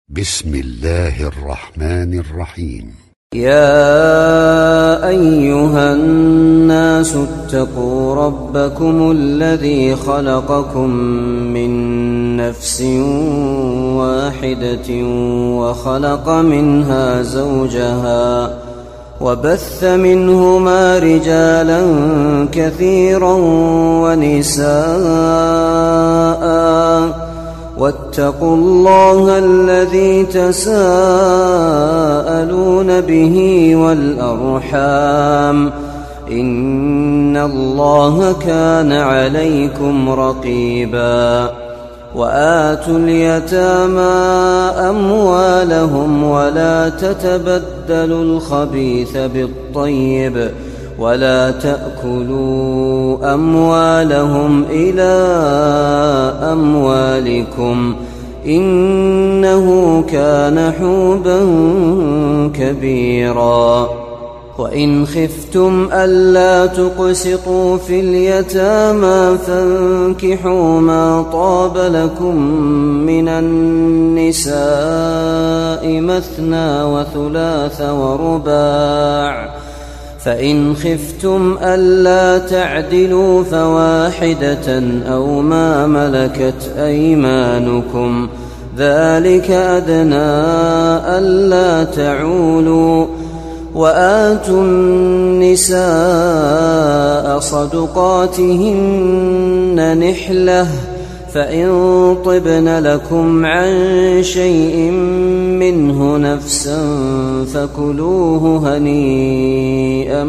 بسم الله الرحمن الرحيم. يا أيها الناس اتقوا ربكم الذي خلقكم من نفس واحدة وخلق منها زوجها وبث منهما رجالا كثيرا ونساء واتقوا الله الذي تساءلون به والأرحام إن الله كان عليكم رقيبا. وآتوا اليتامى أموالهم ولا تتبدلوا الخبيث بالطيب ولا تأكلوا أموالهم إلى أموالكم إنه كان حوبا كبيرا. وإن خفتم ألا تقسطوا في اليتامى فانكحوا ما طاب لكم من النساء مثنى وثلاث ورباع، فإن خفتم ألا تعدلوا فواحدة أو ما ملكت أيمانكم ذلك أدنى ألا تعولوا. وآتوا النساء صدقاتهن نحلة فإن طبن لكم عن شيء منه نفسا فكلوه هنيئا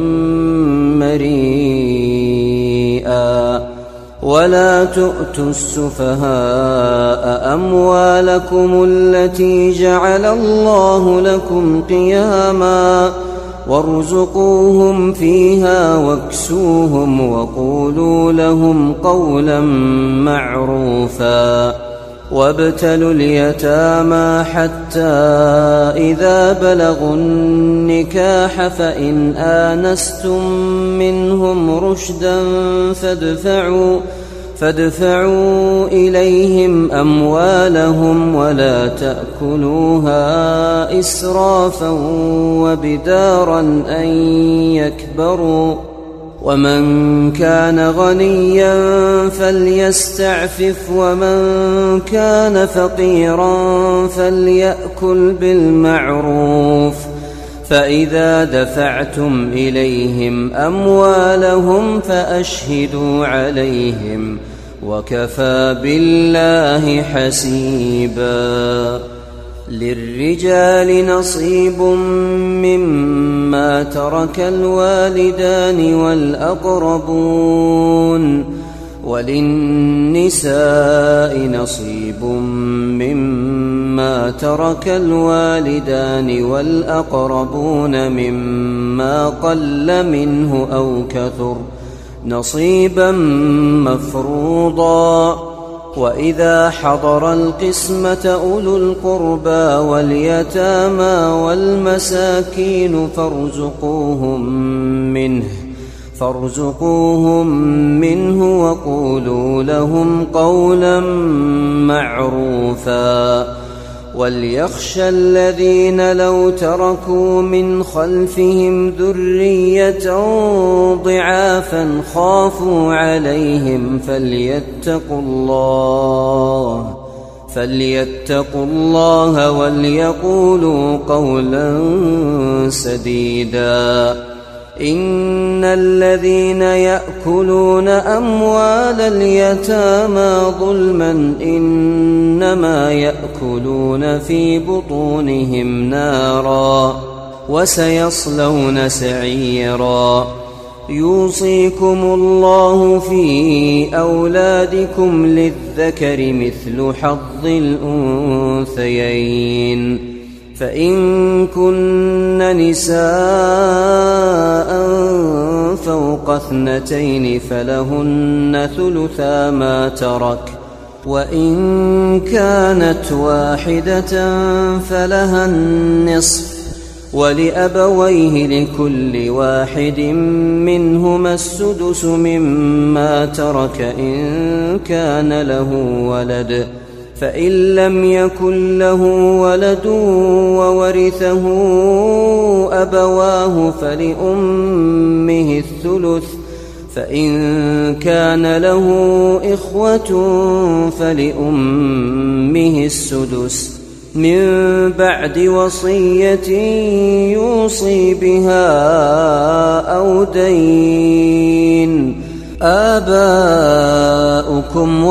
مريئا. ولا تؤتوا السفهاء أموالكم التي جعل الله لكم قياما وارزقوهم فيها واكسوهم وقولوا لهم قولا معروفا. وابتلوا اليتامى حتى إذا بلغوا النكاح فإن آنستم منهم رشدا فادفعوا إليهم أموالهم ولا تأكلوها إسرافا وبدارا أن يكبروا. ومن كان غنيا فليستعفف ومن كان فقيرا فليأكل بالمعروف. فإذا دفعتم إليهم أموالهم فأشهدوا عليهم وكفى بالله حسيبا. للرجال نصيب مما ترك الوالدان والأقربون وللنساء نصيب مما ترك الوالدان والأقربون مما قل منه أو كثر نصيبا مفروضا. وإذا حضر القسمة أولو القربى واليتامى والمساكين فارزقوهم منه وقولوا لهم قولا معروفا. وليخشى الذين لو تركوا من خلفهم ذرية ضعافا خافوا عليهم فليتقوا الله وليقولوا قولا سديدا. إن الذين يأكلون أموال اليتامى ظلما إنما يأكلون في بطونهم نارا وسيصلون سعيرا. يوصيكم الله في أولادكم للذكر مثل حظ الأنثيين. فإن كن نساء فوق 2 فلهن ثلثا ما ترك، وإن كانت واحدة فلها النصف، ولأبويه لكل واحد منهما السدس مما ترك إن كان له ولد، فإن لم يكن له ولد وورثه أبواه فلأمه الثلث، فإن كان له إخوة فلأمه السدس من بعد وصية يوصي بها أو دين. آباؤكم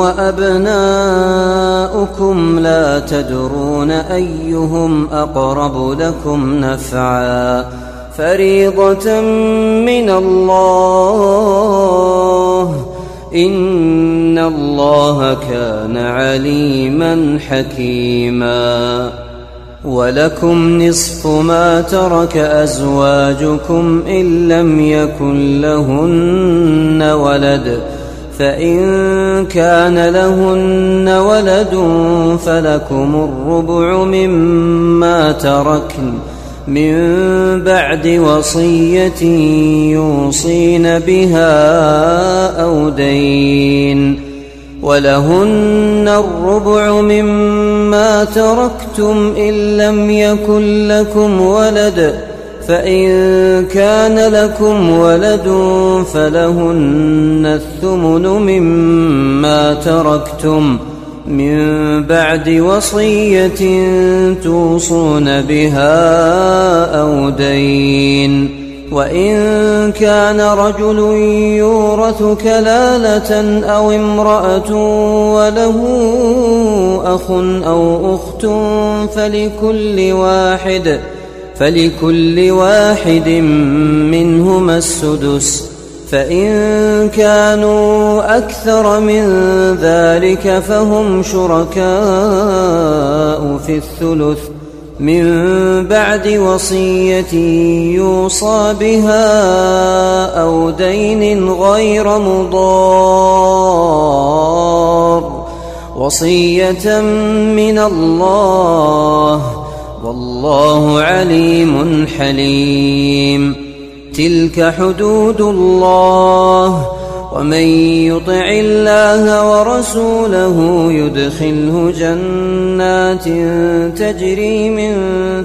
وأبناؤكم لا تدرون أيهم أقرب لكم نفعا فريضة من الله إن الله كان عليما حكيما. ولكم نصف ما ترك أزواجكم إن لم يكن لهن ولد، فإن كان لهن ولد فلكم الربع مما تركن من بعد وصية يوصين بها أو دين. ولهن الربع مما تركتم إن لم يكن لكم ولد، فإن كان لكم ولد فلهن الثمن مما تركتم من بعد وصية توصون بها أو دين. وإن كان رجل يورث كلالة أو امرأة وله أخ أو أخت فلكل واحد منهما السدس، فإن كانوا أكثر من ذلك فهم شركاء في الثلث من بعد وصية يوصى بها أو دين غير مضار، وصية من الله والله عليم حليم. تلك حدود الله، ومن يطع الله ورسوله يدخله جنات تجري من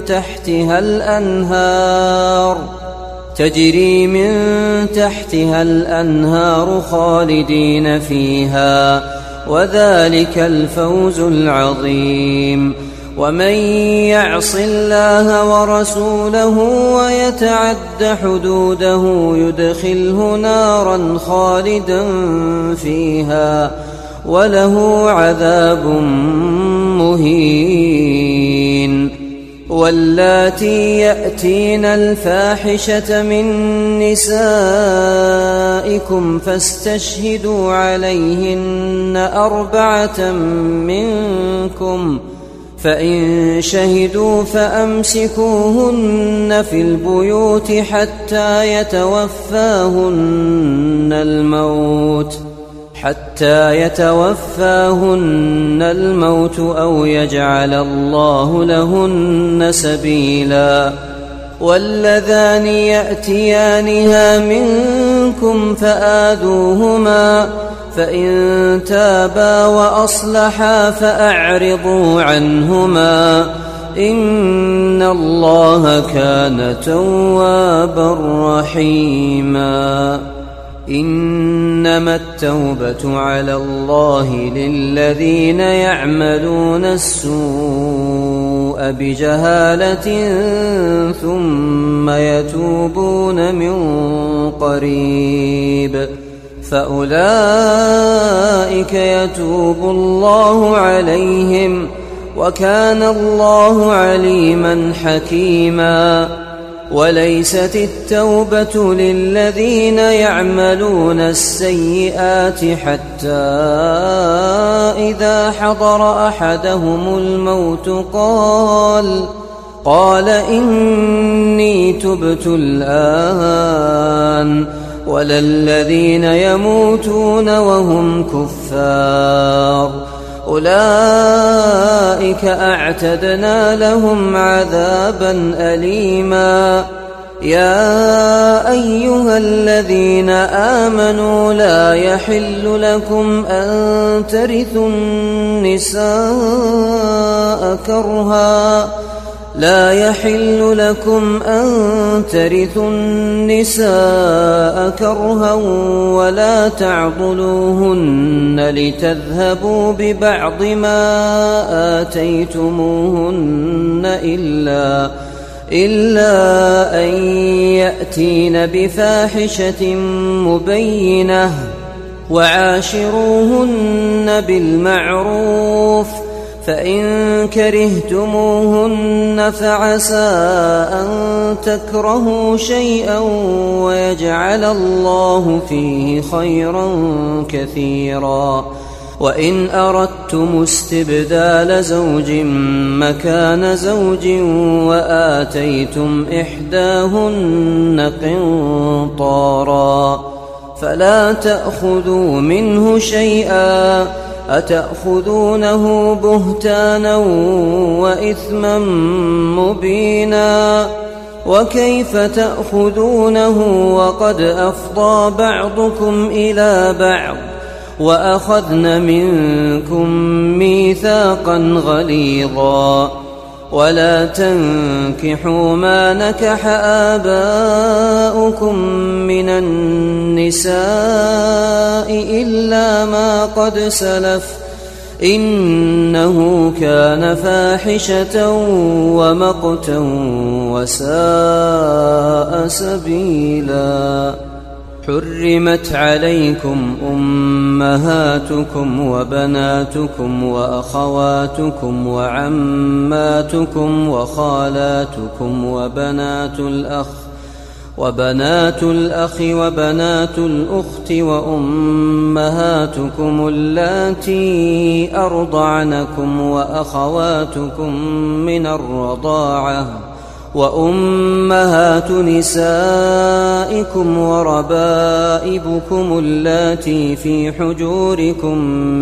تحتها الأنهار خالدين فيها، وذلك الفوز العظيم. ومن يعص الله ورسوله ويتعد حدوده يدخله نارا خالدا فيها وله عذاب مهين. واللاتي يأتين الفاحشة من نسائكم فاستشهدوا عليهن 4 منكم، فإن شهدوا فأمسكوهن في البيوت حتى يتوفاهن الموت أو يجعل الله لهن سبيلا. واللذان يأتيانها منكم فآذوهما، فإن تابا وأصلحا فأعرضوا عنهما إن الله كان توابا رحيما. إنما التوبة على الله للذين يعملون السوء بجهالة ثم يتوبون من قريب فأولئك يتوب الله عليهم وكان الله عليما حكيما. وليست التوبة للذين يعملون السيئات حتى إذا حضر أحدهم الموت قال إني تبت الآن، ولا الذين يموتون وهم كفار أولئك أعتدنا لهم عذابا أليما. يا أيها الذين آمنوا لا يحل لكم أن ترثوا النساء كرها ولا تعضلوهن لتذهبوا ببعض ما آتيتموهن إلا أن يأتين بفاحشة مبينة وعاشروهن بالمعروف فإن كرهتموهن فعسى أن تكرهوا شيئا ويجعل الله فيه خيرا كثيرا. وإن أردتم استبدال زوج مكان زوج وآتيتم إحداهن قنطارا فلا تأخذوا منه شيئا أتأخذونه بهتانا وإثما مبينا وكيف تأخذونه وقد أفضى بعضكم إلى بعض وأخذن منكم ميثاقا غليظا ولا تنكحوا ما نكح آباؤكم من النساء إلا ما قد سلف إنه كان فاحشة ومقتا وساء سبيلا. حرمت عليكم أمهاتكم وبناتكم وأخواتكم وعماتكم وخالاتكم وبنات الأخ وبنات الأخت وأمهاتكم اللاتي أرضعنكم وأخواتكم من الرضاعة وأمهات نسائكم وربائبكم اللاتي في حجوركم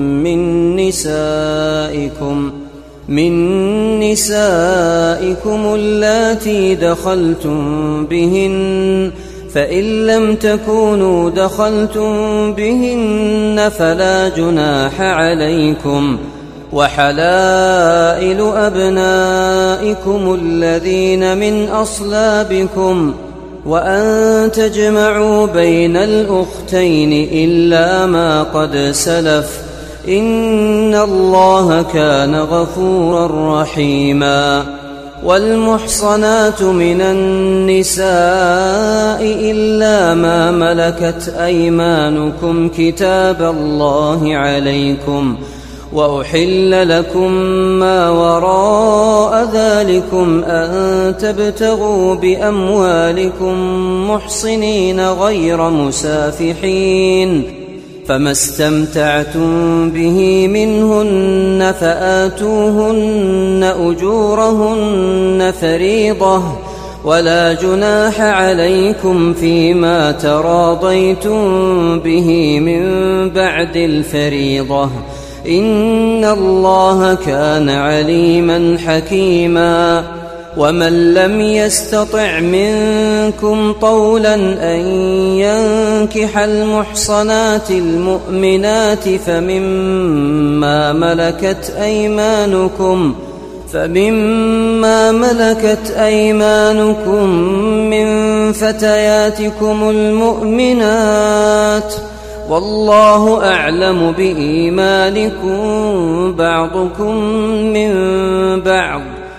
من نسائكم اللاتي دخلتم بهن فإن لم تكونوا دخلتم بهن فلا جناح عليكم وحلائل أبنائكم الذين من أصلابكم وأن تجمعوا بين الأختين إلا ما قد سلف إن الله كان غفورا رحيما. والمحصنات من النساء إلا ما ملكت أيمانكم كتاب الله عليكم وأحل لكم ما وراء ذلكم أن تبتغوا بأموالكم محصنين غير مسافحين فما استمتعتم به منهن فآتوهن أجورهن فريضة ولا جناح عليكم فيما تراضيتم به من بعد الفريضة إن الله كان عليما حكيما. ومن لم يستطع منكم طولا أن ينكح المحصنات المؤمنات فمما ملكت أيمانكم من فتياتكم المؤمنات والله أعلم بإيمانكم بعضكم من بعض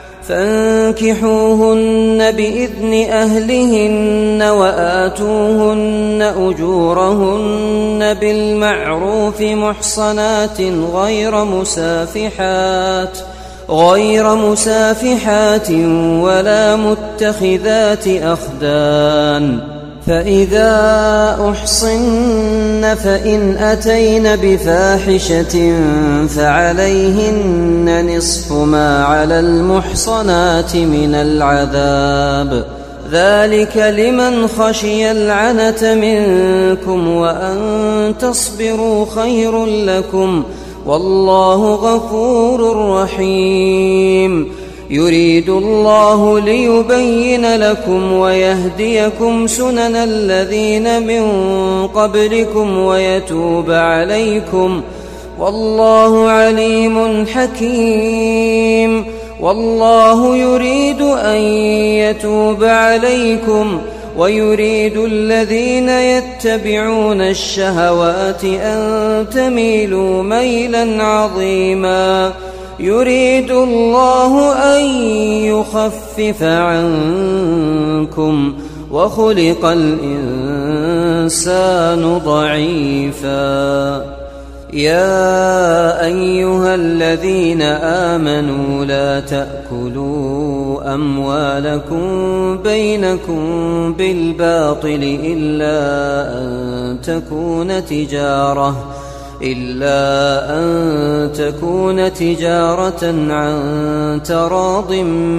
فانكحوهن بإذن أهلهن وآتوهن أجورهن بالمعروف محصنات غير مسافحات ولا متخذات أخدان فإذا أحصن فإن أتين بفاحشة فعليهن نصف ما على المحصنات من العذاب ذلك لمن خشي العنة منكم وأن تصبروا خير لكم والله غفور رحيم. يريد الله ليبين لكم ويهديكم سنن الذين من قبلكم ويتوب عليكم، والله عليم حكيم. والله يريد أن يتوب عليكم ويريد الذين يتبعون الشهوات أن تميلوا ميلا عظيما. يريد الله أن يخفف عنكم وخلق الإنسان ضعيفا. يا أيها الذين آمنوا لا تأكلوا أموالكم بينكم بالباطل إلا أن تكون تجارة عن تراض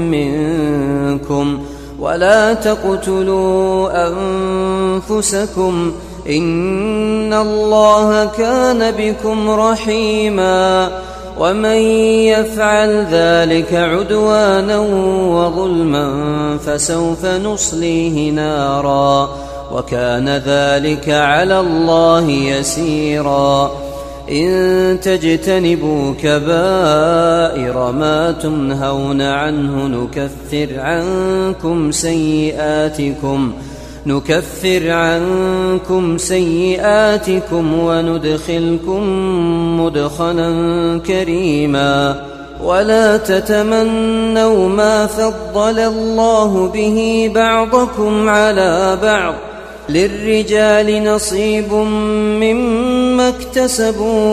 منكم، ولا تقتلوا أنفسكم إن الله كان بكم رحيما. ومن يفعل ذلك عدوانا وظلما فسوف نصليه نارا، وكان ذلك على الله يسيرا. إن تجتنبوا كبائر ما تنهون عنه نكفر عنكم سيئاتكم وندخلكم مدخلا كريما. ولا تتمنوا ما فضل الله به بعضكم على بعض، للرجال نصيب مما اكتسبوا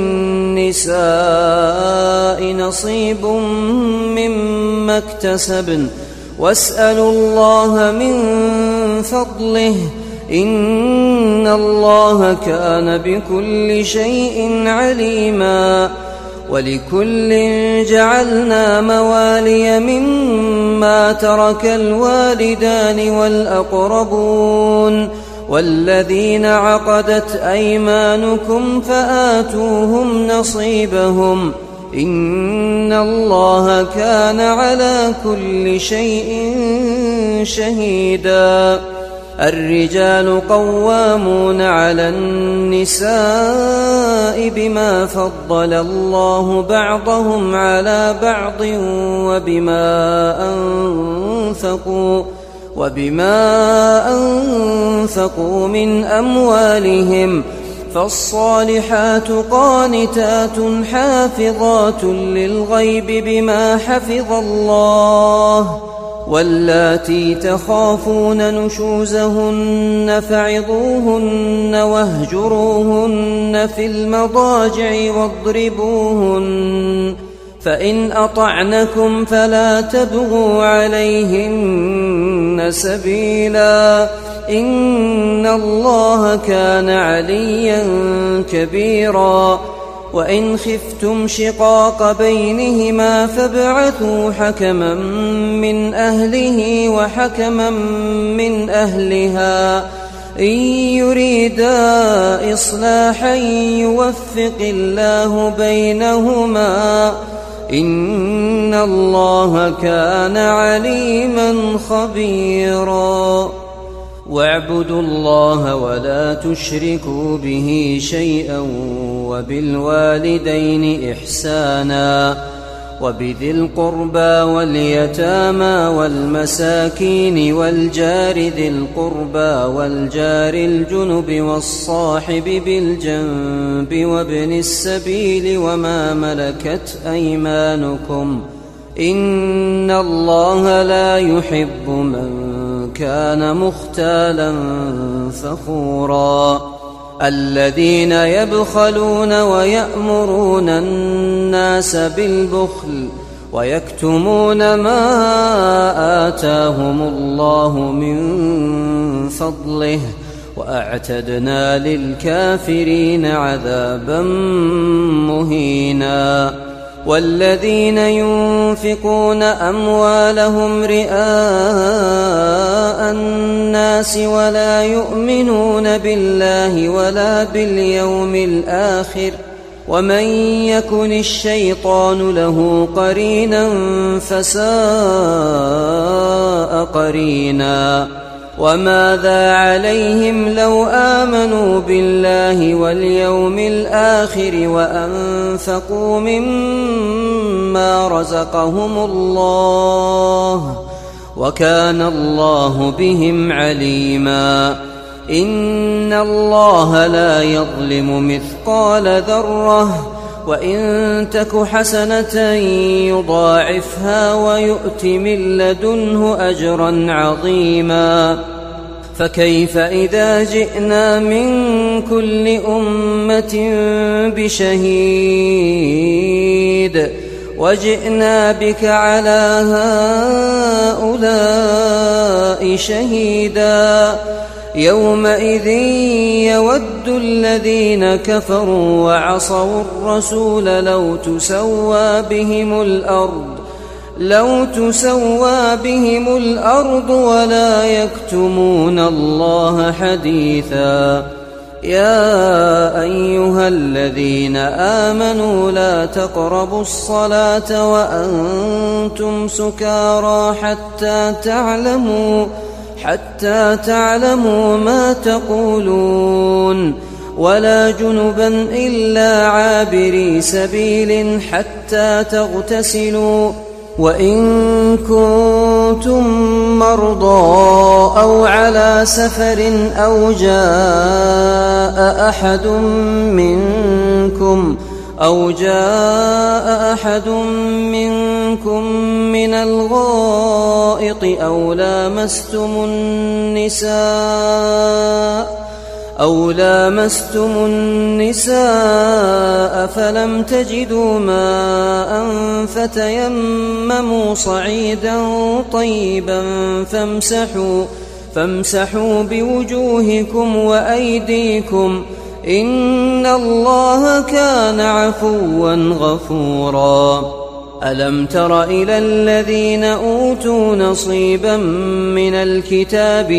وللنساء نصيب مما اكتسبن، واسألوا الله من فضله إن الله كان بكل شيء عليما. ولكل جعلنا موالي مما ترك الوالدان والأقربون والذين عقدت أيمانكم فآتوهم نصيبهم إن الله كان على كل شيء شهيدا. الرجال قوامون على النساء بما فضل الله بعضهم على بعض وبما أنفقوا من أموالهم، فالصالحات قانتات حافظات للغيب بما حفظ الله. واللاتي تخافون نشوزهن فعظوهن واهجروهن في المضاجع واضربوهن، فإن أطعنكم فلا تبغوا عليهن سبيلا إن الله كان عليا كبيرا. وإن خفتم شقاق بينهما فابعثوا حكما من أهله وحكما من أهلها إن يريدا إصلاحا يوفق الله بينهما إن الله كان عليما خبيرا. واعبدوا الله ولا تشركوا به شيئا وبالوالدين إحسانا وبذي القربى واليتامى والمساكين والجار ذي القربى والجار الجنب والصاحب بالجنب وابن السبيل وما ملكت أيمانكم إن الله لا يحب من كان مختالا فخورا. الذين يبخلون ويأمرون الناس بالبخل ويكتمون ما آتاهم الله من فضله وأعتدنا للكافرين عذابا مهينا. والذين ينفقون أموالهم رئاء الناس ولا يؤمنون بالله ولا باليوم الآخر ومن يكن الشيطان له قرينا فساء قرينا وماذا عليهم لو آمنوا بالله واليوم الآخر وأنفقوا مما رزقهم الله وكان الله بهم عليما إن الله لا يظلم مثقال ذرة وإن تك حسنة يضاعفها ويؤت من لدنه أجرا عظيما فكيف إذا جئنا من كل أمة بشهيد وجئنا بك على هؤلاء شهيدا يومئذ يود الذين كفروا وعصوا الرسول لو تسوى بهم الأرض ولا يكتمون الله حديثا يا أيها الذين آمنوا لا تقربوا الصلاة وأنتم سكارى حتى تعلموا ما تقولون ولا جنبا إلا عابري سبيل حتى تغتسلوا وإن كنتم مرضى أو على سفر أو جاء أحد منكم من الغائط أو لامستم النساء فلم تجدوا ماء فتيمموا صعيدا طيبا فامسحوا بوجوهكم وأيديكم إن الله كان عفوا غفورا ألم تر إلى الذين أوتوا نصيبا من الكتاب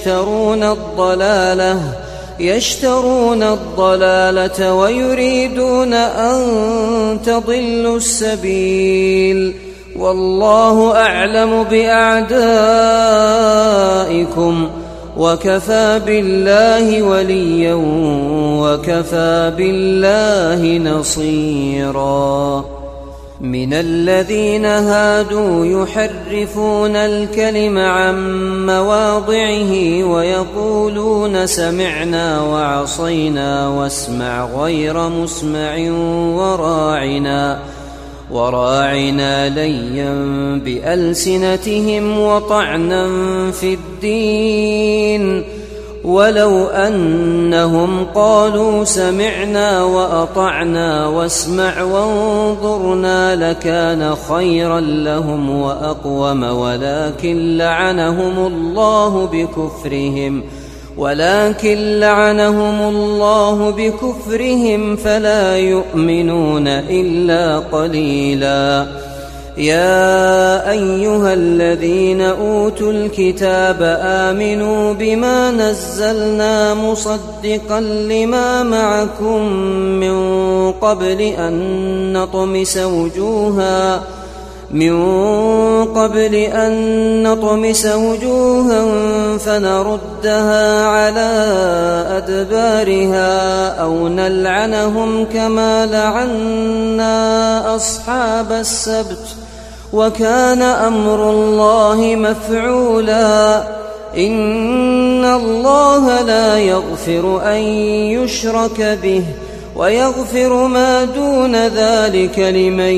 يشترون الضلالة ويريدون أن تضلوا السبيل والله أعلم بأعدائكم وكفى بالله وليا وكفى بالله نصيرا من الذين هادوا يحرفون الكلم عن مواضعه ويقولون سمعنا وعصينا واسمع غير مسمع وراعنا ليا بألسنتهم وطعنا في الدين ولو أنهم قالوا سمعنا وأطعنا واسمع وانظرنا لكان خيرا لهم وأقوم ولكن لعنهم الله بكفرهم فلا يؤمنون إلا قليلا يا أيها الذين أوتوا الكتاب آمنوا بما نزلنا مصدقا لما معكم من قبل أن نطمس وجوها فنردها على أدبارها أو نلعنهم كما لعنا أصحاب السبت وكان أمر الله مفعولا إن الله لا يغفر أن يشرك به ويغفر ما دون ذلك لمن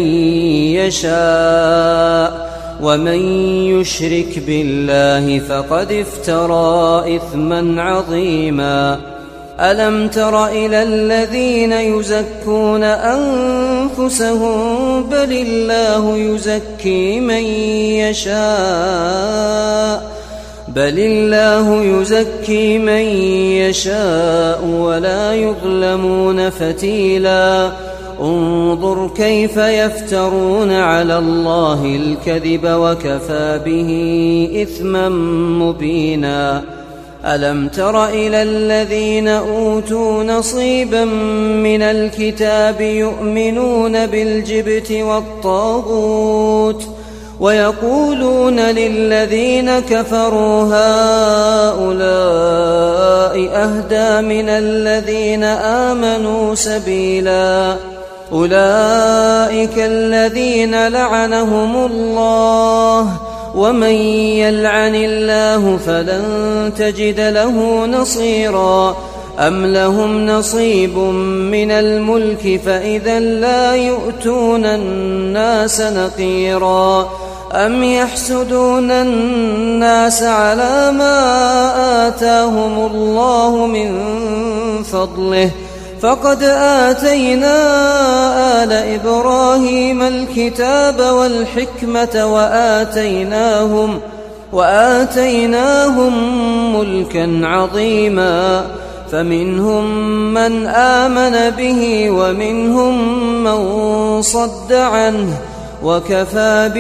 يشاء ومن يشرك بالله فقد افترى إثما عظيما ألم تر إلى الذين يزكون أنفسهم بل الله يزكي من يشاء ولا يظلمون فتيلا انظر كيف يفترون على الله الكذب وكفى به إثما مبينا ألم تر إلى الذين أوتوا نصيبا من الكتاب يؤمنون بالجبت والطاغوت ويقولون للذين كفروا هؤلاء أهدى من الذين آمنوا سبيلا أولئك الذين لعنهم الله ومن يلعن الله فلن تجد له نصيرا أم لهم نصيب من الملك فإذا لا يؤتون الناس نقيرا أم يحسدون الناس على ما آتاهم الله من فضله فقد آتينا آل إبراهيم الكتاب والحكمة وآتيناهم ملكا عظيما فمنهم من آمن به ومنهم من صد عنه وكفى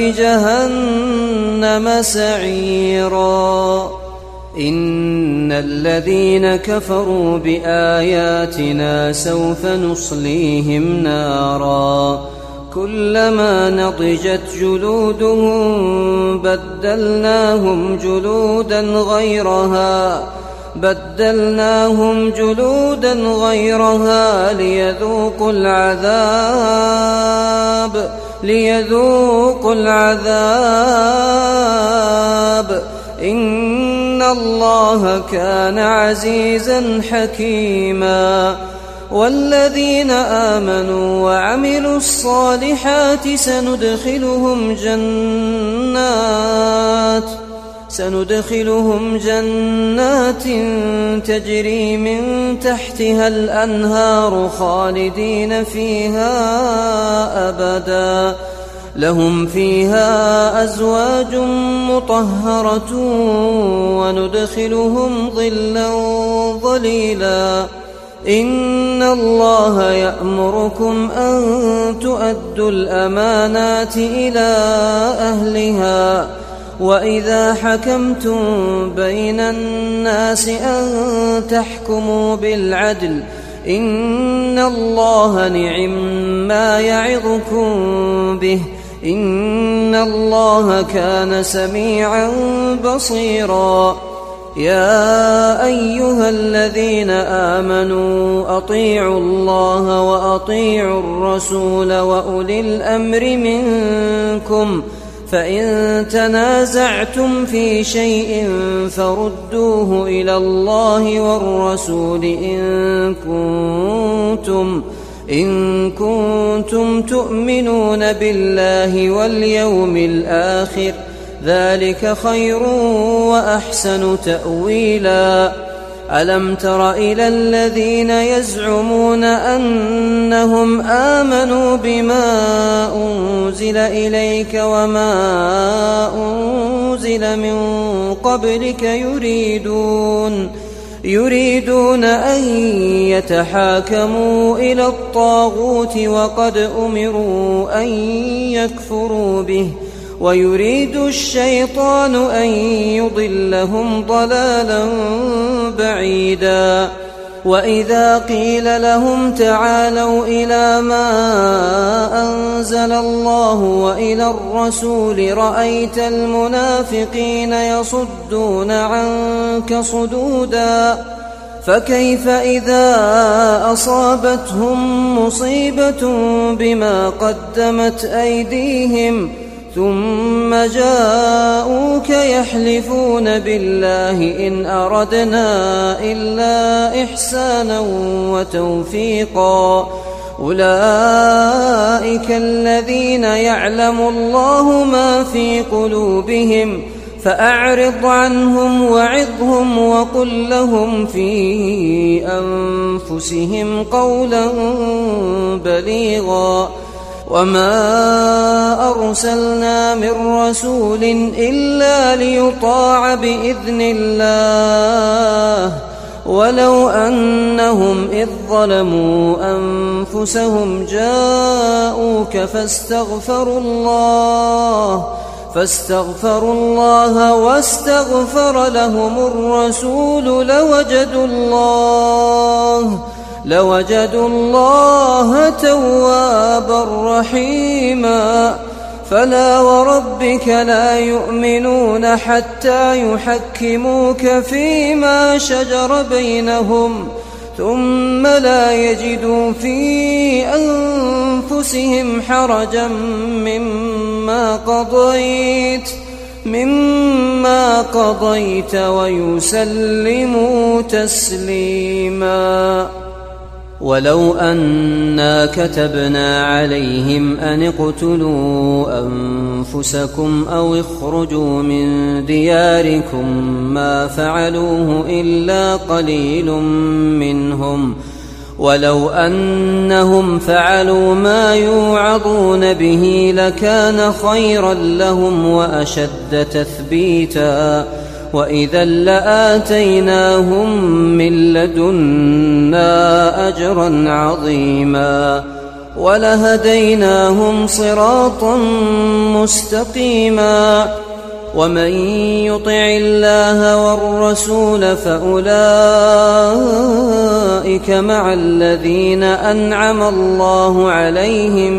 بجهنم سعيرا إن الذين كفروا بآياتنا سوف نصليهم نارا كلما نضجت جلودهم بدلناهم جلودا غيرها ليذوقوا العذاب إن الله كان عزيزا حكيما والذين آمنوا وعملوا الصالحات سندخلهم جنات تجري من تحتها الأنهار خالدين فيها أبدا لهم فيها أزواج مطهرة وندخلهم ظلا ظليلا إن الله يأمركم أن تؤدوا الأمانات إلى أهلها وإذا حكمتم بين الناس أن تحكموا بالعدل إن الله نعم يعظكم به إن الله كان سميعا بصيرا يا أيها الذين آمنوا أطيعوا الله وأطيعوا الرسول وأولي الأمر منكم فإن تنازعتم في شيء فردوه إلى الله والرسول إن كنتم تؤمنون بالله واليوم الآخر ذلك خير وأحسن تأويلا ألم تر إلى الذين يزعمون أنهم آمنوا بما أنزل إليك وما أنزل من قبلك يريدون أن يتحاكموا إلى الطاغوت وقد أمروا أن يكفروا به ويريد الشيطان أن يضلهم ضلالا بعيدا وإذا قيل لهم تعالوا إلى ما أنزل الله وإلى الرسول رأيت المنافقين يصدون عنك صدودا فكيف إذا أصابتهم مصيبة بما قدمت أيديهم ثم جاءوك يحلفون بالله إن أردنا إلا إحسانا وتوفيقا أولئك الذين يعلم الله ما في قلوبهم فأعرض عنهم وعظهم وقل لهم في أنفسهم قولا بليغا وما أرسلنا من رسول إلا ليطاع بإذن الله ولو أنهم إذ ظلموا أنفسهم جاءوك فاستغفروا الله واستغفر لهم الرسول لوجدوا الله توابا رحيما. فلا وربك لا يؤمنون حتى يحكموك فيما شجر بينهم ثم لا يجدوا في أنفسهم حرجا مما قضيت ويسلموا تسليما. ولو أنا كتبنا عليهم أن اقتلوا أنفسكم أو اخرجوا من دياركم ما فعلوه إلا قليل منهم، ولو أنهم فعلوا ما يوعظون به لكان خيرا لهم وأشد تثبيتا، وإذا لآتيناهم من لدنا أجرا عظيما ولهديناهم صراطا مستقيما. ومن يطع الله والرسول فأولئك مع الذين أنعم الله عليهم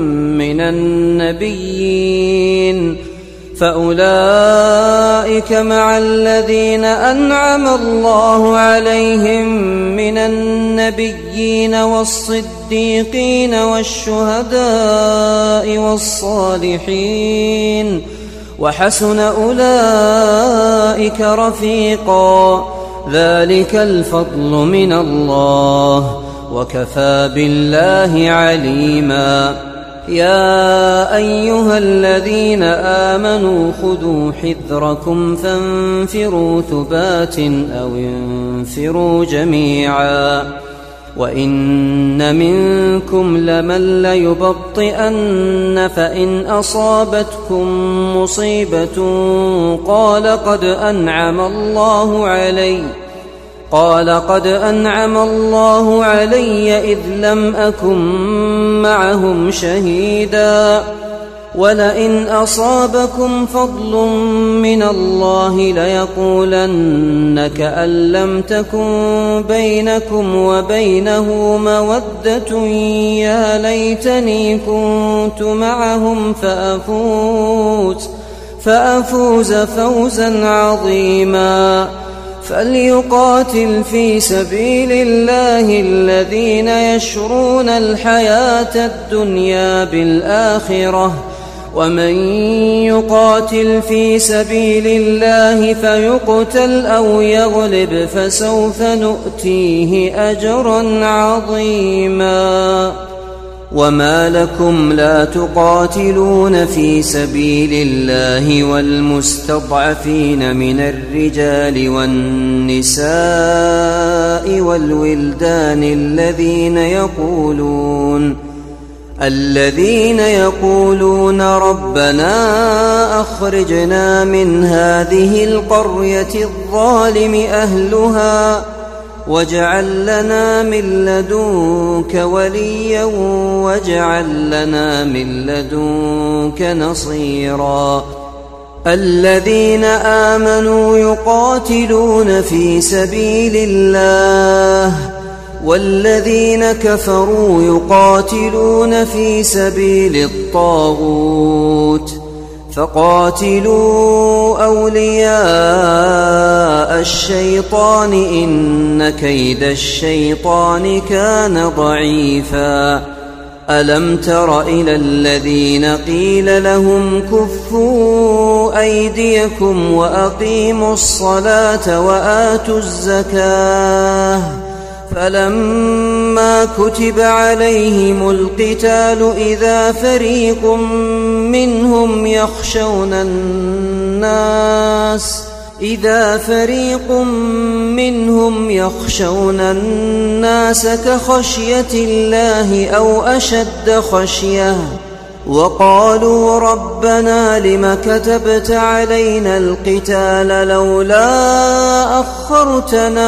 من النبيين والصديقين والشهداء والصالحين، وحسن أولئك رفيقا. ذلك الفضل من الله وكفى بالله عليما. يا أيها الذين آمنوا خذوا حذركم فانفروا ثبات أو انفروا جميعا. وإن منكم لمن ليبطئن فإن أصابتكم مصيبة قال قد أنعم الله علي إذ لم أكن معهم شهيدا. ولئن أصابكم فضل من الله ليقولن كأن لم تكن بينكم وبينه مودة يا ليتني كنت معهم فأفوز فوزا عظيما. فليقاتل في سبيل الله الذين يشرون الحياة الدنيا بالآخرة، ومن يقاتل في سبيل الله فيقتل أو يغلب فسوف نؤتيه أجرا عظيما. وما لكم لا تقاتلون في سبيل الله والمستضعفين من الرجال والنساء والولدان الذين يقولون ربنا أخرجنا من هذه القرية الظالم أهلها واجعل لنا من لدنك وليا واجعل لنا من لدنك نصيرا. الذين آمنوا يقاتلون في سبيل الله والذين كفروا يقاتلون في سبيل الطاغوت فقاتلوا أولياء الشيطان إن كيد الشيطان كان ضعيفا. ألم تر إلى الذين قيل لهم كفوا أيديكم وأقيموا الصلاة وآتوا الزكاة فلما كتب عليهم القتال إذا فريق منهم يخشون الناس كخشية الله أو أشد خشية وقالوا ربنا لم كتبت علينا القتال لولا أخرتنا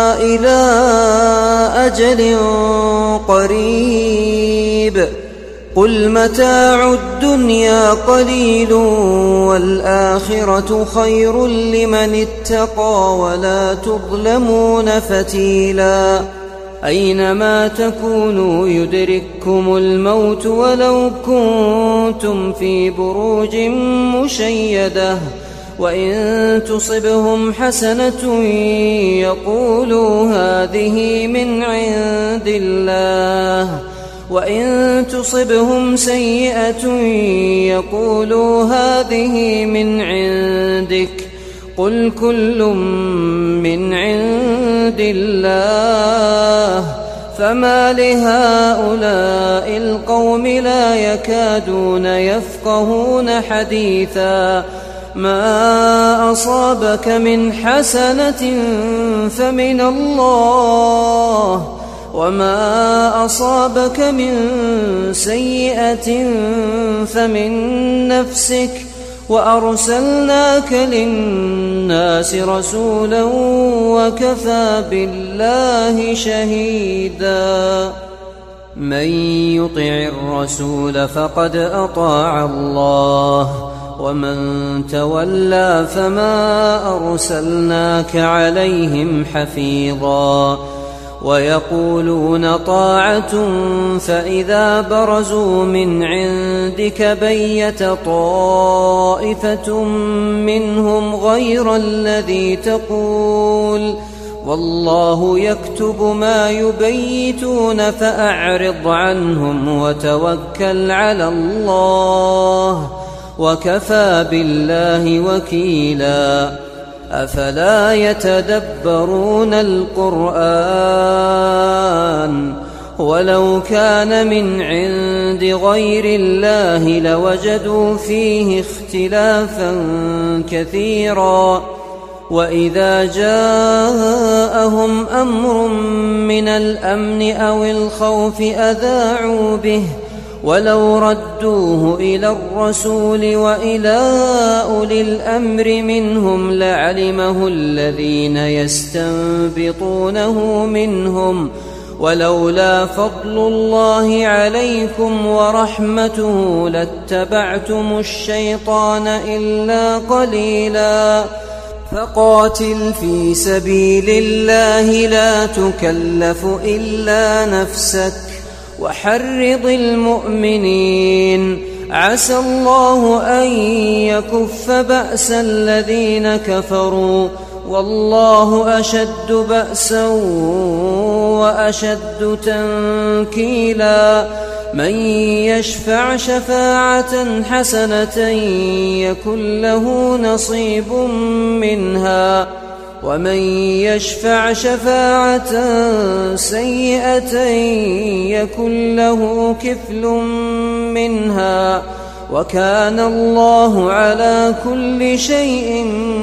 إلى أجل قريب قل متاع الدنيا قليل والآخرة خير لمن اتقى ولا تظلمون فتيلا أينما تكونوا يدرككم الموت ولو كنتم في بروج مشيدة وإن تصبهم حسنة يقولوا هذه من عند الله وإن تصبهم سيئة يقولوا هذه من عندك قل كل من عند الله فما لهؤلاء القوم لا يكادون يفقهون حديثا ما أصابك من حسنة فمن الله وما أصابك من سيئة فمن نفسك وأرسلناك للناس رسولا وكفى بالله شهيدا من يطع الرسول فقد أطاع الله ومن تولى فما أرسلناك عليهم حفيظا ويقولون طاعة فإذا برزوا من عندك بيت طائفة منهم غير الذي تقول والله يكتب ما يبيتون فأعرض عنهم وتوكل على الله وكفى بالله وكيلا أفلا يتدبرون القرآن ولو كان من عند غير الله لوجدوا فيه اختلافا كثيرا وإذا جاءهم أمر من الأمن أو الخوف أذاعوا به ولو ردوه إلى الرسول وإلى أولي الأمر منهم لعلمه الذين يستنبطونه منهم ولولا فضل الله عليكم ورحمته لاتبعتم الشيطان إلا قليلا فقاتل في سبيل الله لا تكلف إلا نفسك وحرض المؤمنين عسى الله أن يكف بأس الذين كفروا والله أشد بأسا وأشد تنكيلا من يشفع شفاعة حسنة يكن له نصيب منها ومن يشفع شفاعة سيئة يكن له كفل منها وكان الله على كل شيء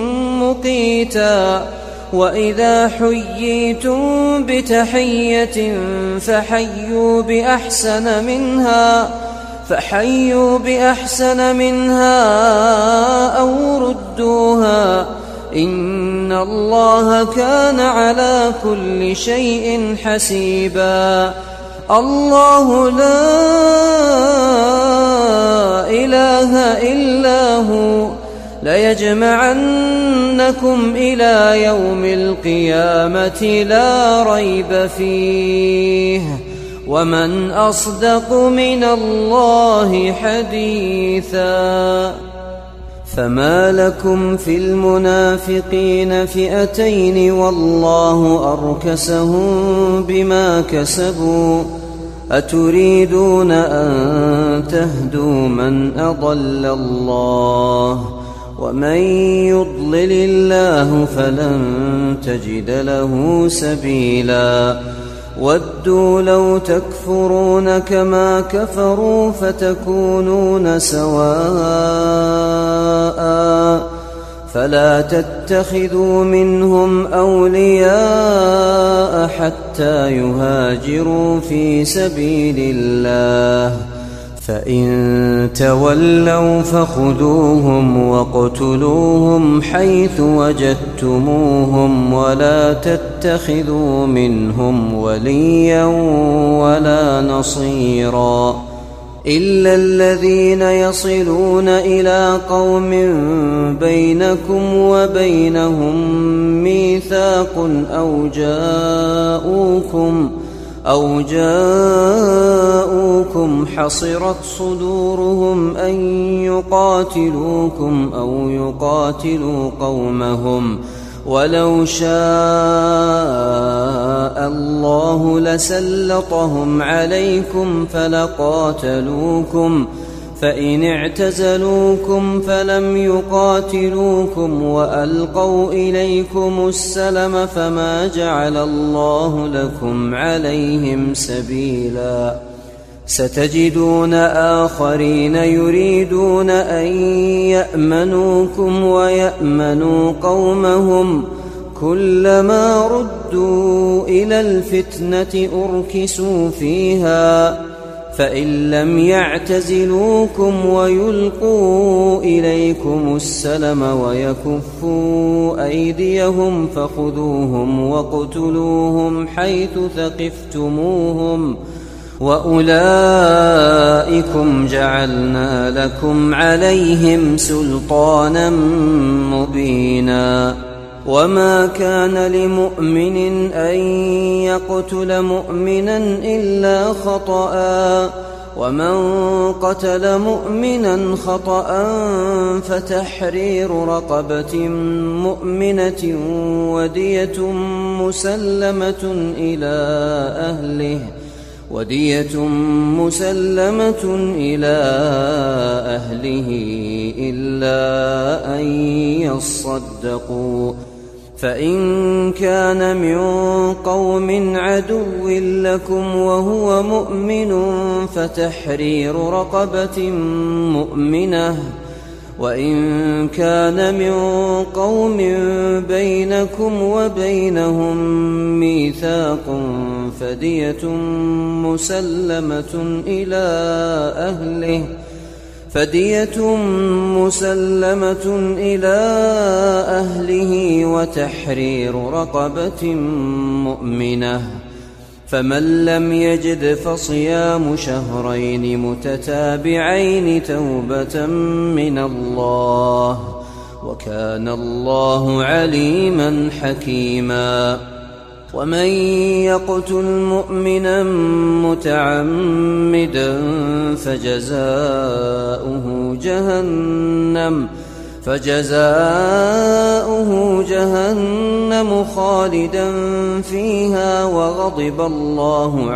مقيتا وإذا حييتم بتحية فحيوا بأحسن منها أو ردوها إن الله كان على كل شيء حسيبا الله لا إله إلا هو ليجمعنكم إلى يوم القيامة لا ريب فيه ومن أصدق من الله حديثا فما لكم في المنافقين فئتين والله أركسهم بما كسبوا أتريدون أن تهدوا من أضل الله ومن يضلل الله فلن تجد له سبيلا ودوا لو تكفرون كما كفروا فتكونون سواء فلا تتخذوا منهم أولياء حتى يهاجروا في سبيل الله فإن تولوا فخذوهم واقتلوهم حيث وجدتموهم ولا تتخذوا منهم وليا ولا نصيرا إلا الذين يصلون إلى قوم بينكم وبينهم ميثاق أو جاءوكم حصرت صدورهم أن يقاتلوكم أو يقاتلوا قومهم ولو شاء الله لسلطهم عليكم فلقاتلوكم فإن اعتزلوكم فلم يقاتلوكم وألقوا إليكم السلم فما جعل الله لكم عليهم سبيلا ستجدون آخرين يريدون أن يأمنوكم ويأمنوا قومهم كلما ردوا إلى الفتنة أركسوا فيها فإن لم يعتزلوكم ويلقوا إليكم السلم ويكفوا أيديهم فخذوهم واقتلوهم حيث ثقفتموهم وأولئكم جعلنا لكم عليهم سلطانا مبينا وما كان لمؤمن أن يقتل مؤمنا إلا خطأ ومن قتل مؤمنا خطأ فتحرير رقبة مؤمنة ودية مسلمة إلى أهله إلا أن يصدقوا فإن كان من قوم عدو لكم وهو مؤمن فتحرير رقبة مؤمنة وإن كان من قوم بينكم وبينهم ميثاق فدية مسلمة إلى أهله وتحرير رقبة مؤمنة فمن لم يجد فصيام شهرين متتابعين توبة من الله وكان الله عليما حكيما ومن يقتل مؤمنا متعمدا فجزاؤه جهنم خالدا فيها وغضب الله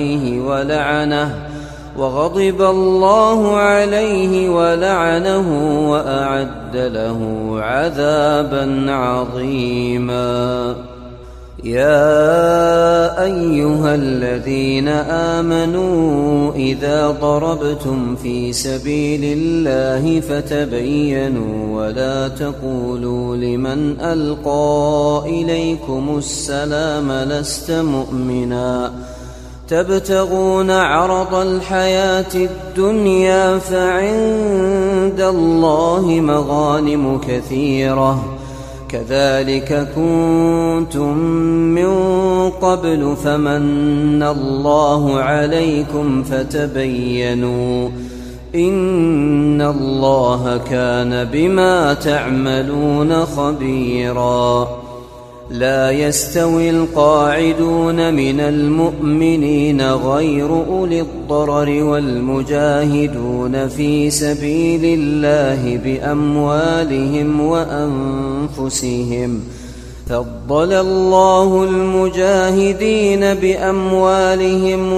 عليه ولعنه وأعد له عذابا عظيما يا أيها الذين آمنوا إذا ضربتم في سبيل الله فتبينوا ولا تقولوا لمن ألقى إليكم السلام لست مؤمنا تبتغون عرض الحياة الدنيا فعند الله مغانم كثيرة كذلك كنتم من قبل فمن الله عليكم فتبينوا إن الله كان بما تعملون خبيرا لا يستوي القاعدون من المؤمنين غير أولي الضرر والمجاهدون في سبيل الله بأموالهم وأنفسهم فضل الله المجاهدين بأموالهم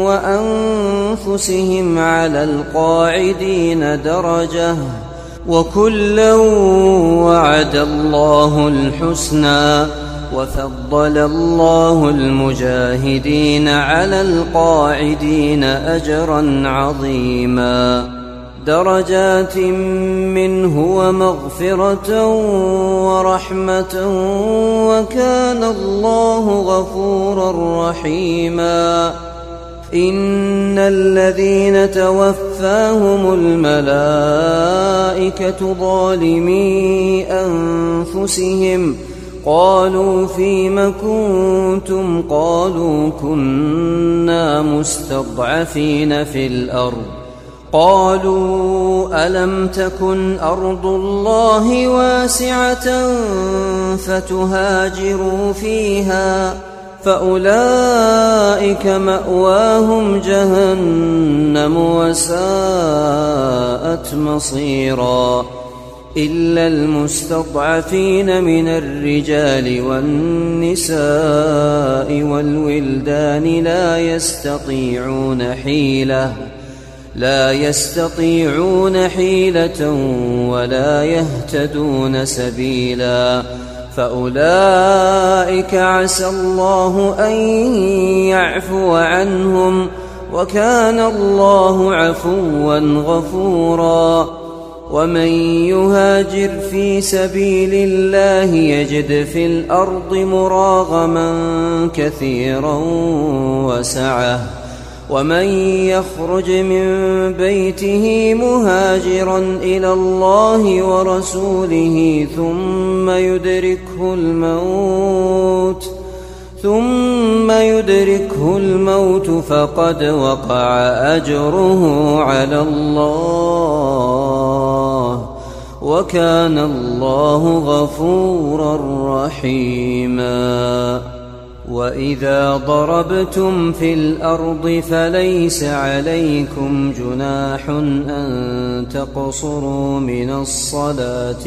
وأنفسهم على القاعدين درجة وكلا وعد الله الحسنى وفضل الله المجاهدين على القاعدين أجرا عظيما درجات منه ومغفرة ورحمة وكان الله غفورا رحيما إن الذين توفاهم الملائكة ظالمي أنفسهم قالوا فيم كنتم قالوا كنا مستضعفين في الأرض قالوا ألم تكن أرض الله واسعة فتهاجروا فيها فأولئك مأواهم جهنم وساءت مصيرا إلا المستضعفين من الرجال والنساء والولدان لا يستطيعون حيلة ولا يهتدون سبيلا فأولئك عسى الله أن يعفو عنهم وكان الله عفوا غفورا ومن يهاجر في سبيل الله يجد في الأرض مراغما كثيرا وسعة ومن يخرج من بيته مهاجرا إلى الله ورسوله ثم يدركه الموت فقد وقع أجره على الله وكان الله غفورا رحيما وإذا ضربتم في الأرض فليس عليكم جناح أن تقصروا من الصلاة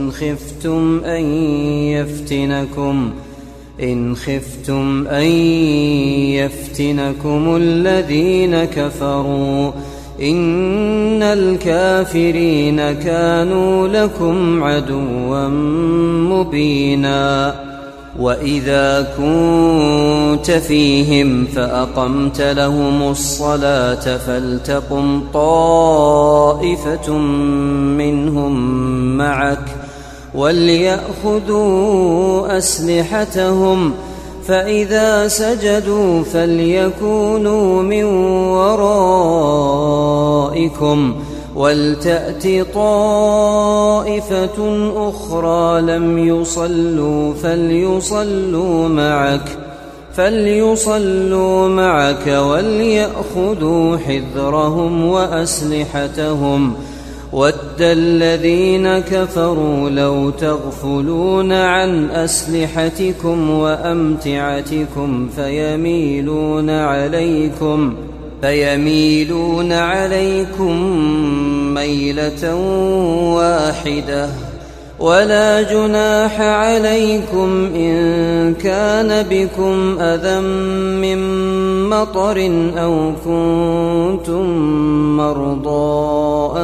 إن خفتم أن يفتنكم الذين كفروا إن الكافرين كانوا لكم عدوا مبينا وإذا كنت فيهم فأقمت لهم الصلاة فلتقم طائفة منهم معك وليأخذوا أسلحتهم فإذا سجدوا فليكونوا من ورائكم ولتأت طائفة أخرى لم يصلوا فليصلوا معك وليأخذوا حذرهم وأسلحتهم ود الذين كفروا لو تغفلون عن أسلحتكم وأمتعتكم فيميلون عليكم ميلة واحدة ولا جناح عليكم إن كان بكم أذى من مطر أو كنتم مرضى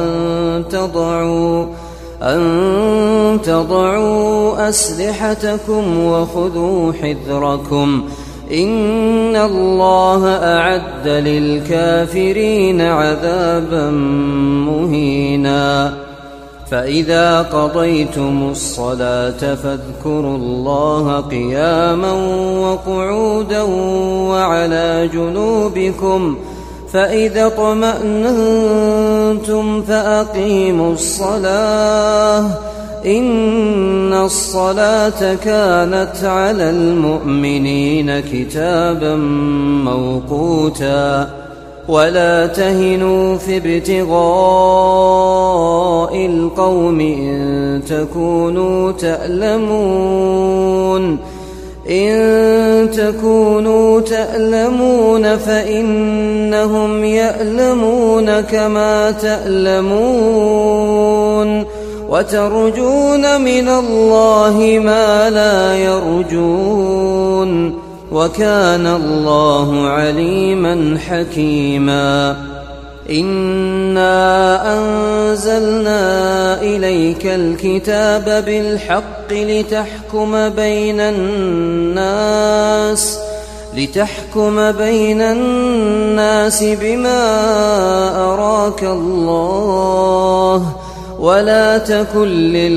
أن تضعوا أسلحتكم وخذوا حذركم إن الله أعد للكافرين عذابا مهينا فإذا قضيتم الصلاة فاذكروا الله قياما وقعودا وعلى جنوبكم فإذا اطمأننتم فأقيموا الصلاة إن الصلاة كانت على المؤمنين كتابا موقوتا ولا تهنوا في ابتغاء القوم إن تكونوا تألمون فإنهم يألمون كما تألمون وترجون من الله ما لا يرجون وكان الله عليما حكيما إنا أنزلنا إليك الكتاب بالحق لتحكم بين الناس بما أراك الله ولا تكن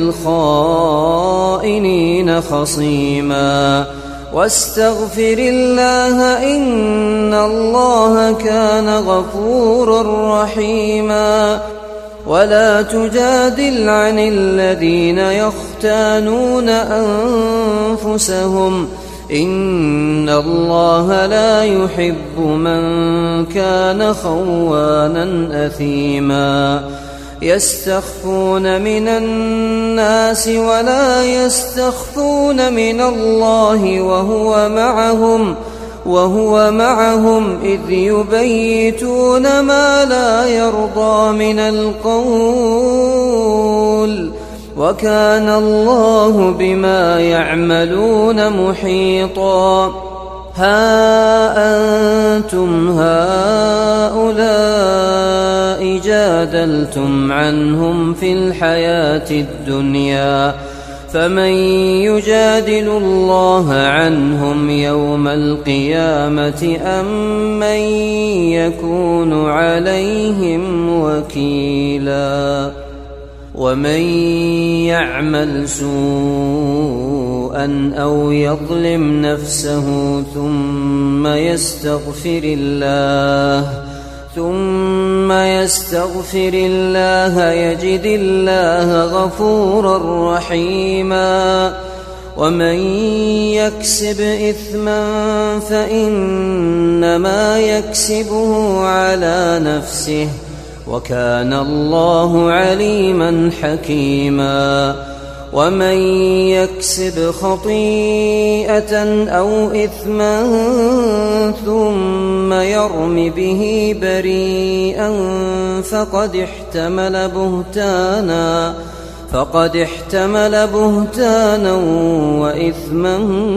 للخائنين خصيما واستغفر الله إن الله كان غفورا رحيما ولا تجادل عن الذين يختانون أنفسهم إن الله لا يحب من كان خوانا أثيما يستخفون من الناس ولا يستخفون من الله وهو معهم إذ يبيتون ما لا يرضى من القول وكان الله بما يعملون محيطا ها أنتم هؤلاء جادلتم عنهم في الحياة الدنيا فمن يجادل الله عنهم يوم القيامة أم من يكون عليهم وكيلا ومن يعمل سوءا أو يظلم نفسه ثم يستغفر الله يجد الله غفورا رحيما ومن يكسب إثما فإنما يكسبه على نفسه وكان الله عليما حكيما ومن يكسب خطيئة أو إثما ثم يرم به بريئا فقد احتمل بهتانا وإثما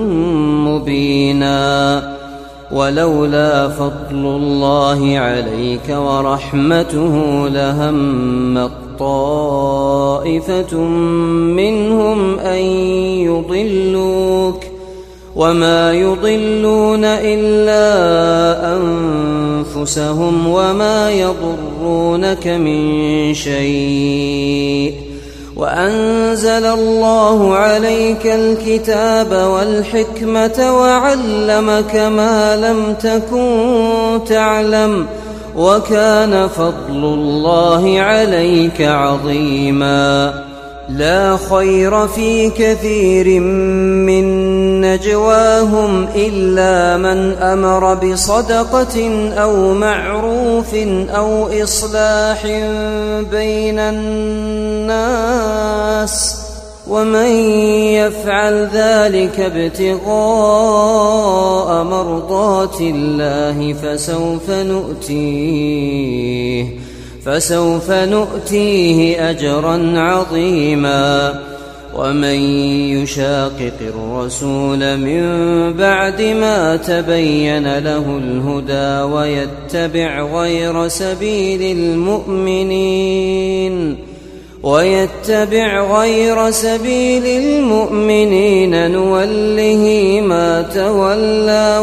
مبينا ولولا فضل الله عليك ورحمته لهمت طائفة منهم أن يضلوك وما يضلون إلا أنفسهم وما يضرونك من شيء وأنزل الله عليك الكتاب والحكمة وعلمك ما لم تكن تعلم وكان فضل الله عليك عظيما لا خير في كثير من نجواهم إلا من أمر بصدقة أو معروف أو إصلاح بين الناس ومن يفعل ذلك ابتغاء مرضات الله فسوف نؤتيه أجرا عظيما ومن يشاقق الرسول من بعد ما تبين له الهدى ويتبع غير سبيل المؤمنين نوله ما تولى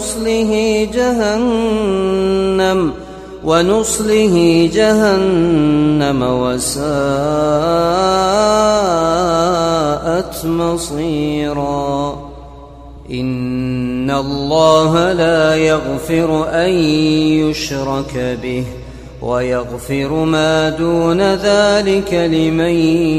ونصله جهنم وساءت مصيرا إن الله لا يغفر أن يشرك به ويغفر ما دون ذلك لمن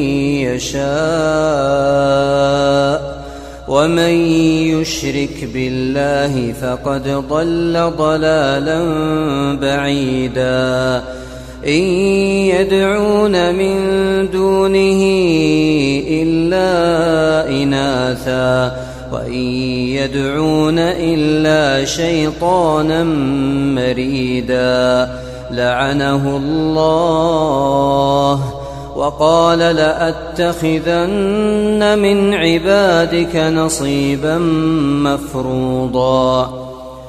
يشاء ومن يشرك بالله فقد ضل ضلالا بعيدا إن يدعون من دونه إلا إناثا وإن يدعون إلا شيطانا مريدا لعنه الله وقال لأتخذن من عبادك نصيبا مفروضا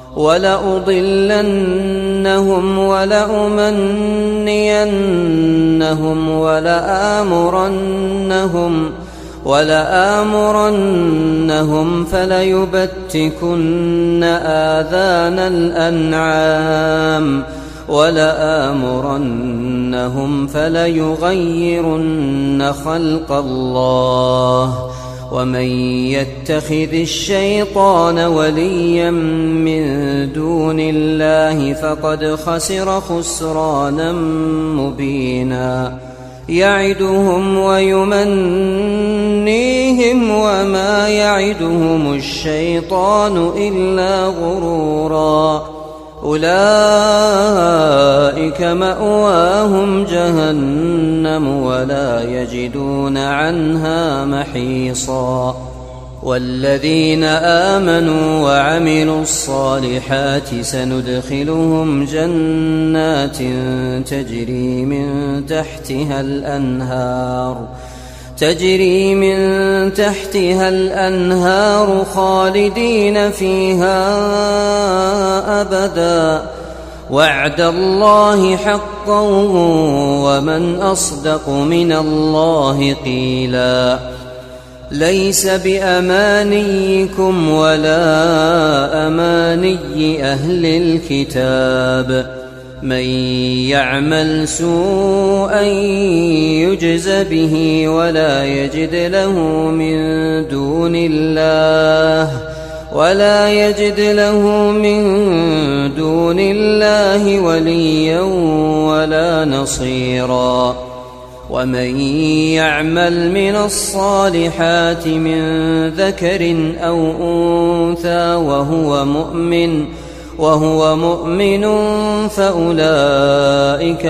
ولأضلنهم ولأمنينهم ولآمرنهم فليبتكن آذان الأنعام ولآمرنهم فليغيرن خلق الله ومن يتخذ الشيطان وليا من دون الله فقد خسر خسرانا مبينا يعدهم ويمنيهم وما يعدهم الشيطان إلا غرورا أولئك مأواهم جهنم ولا يجدون عنها محيصا والذين آمنوا وعملوا الصالحات سندخلهم جنات تجري من تحتها الأنهار خالدين فيها أبدا وعد الله حقا ومن أصدق من الله قيلا ليس بأمانيكم ولا أماني أهل الكتاب من يعمل سوءا يجز به ولا يجد له من دون الله وليا ولا نصيرا ومن يعمل من الصالحات من ذكر أو أنثى وهو مؤمن فأولئك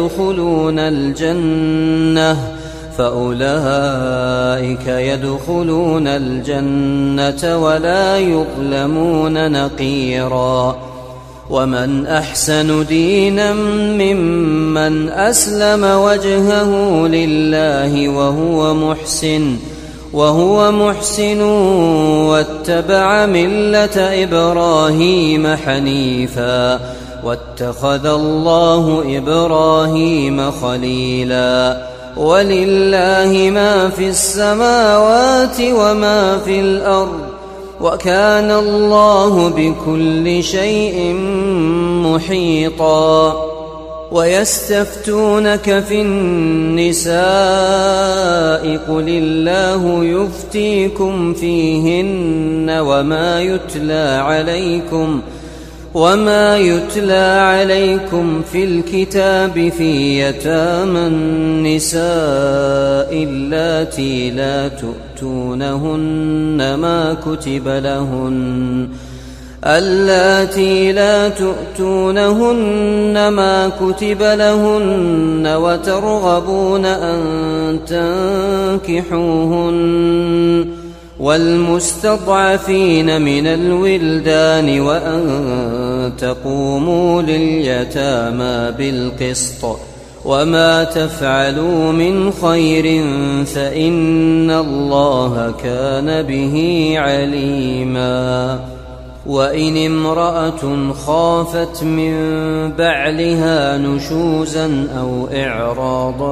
يدخلون الجنة ولا يظلمون نقيرا ومن أحسن دينا ممن أسلم وجهه لله وهو محسن واتبع ملة إبراهيم حنيفا واتخذ الله إبراهيم خليلا ولله ما في السماوات وما في الأرض وكان الله بكل شيء محيطا ويستفتونك في النساء قل الله يفتيكم فيهن وما يتلى عليكم في الكتاب في يتامى النساء اللاتي لا تؤتونهن ما كتب لهن وترغبون أن تنكحوهن والمستضعفين من الولدان وأن تقوموا لليتامى بالقسط وما تفعلوا من خير فإن الله كان به عليما وإن امرأة خافت من بعلها نشوزا أو إعراضا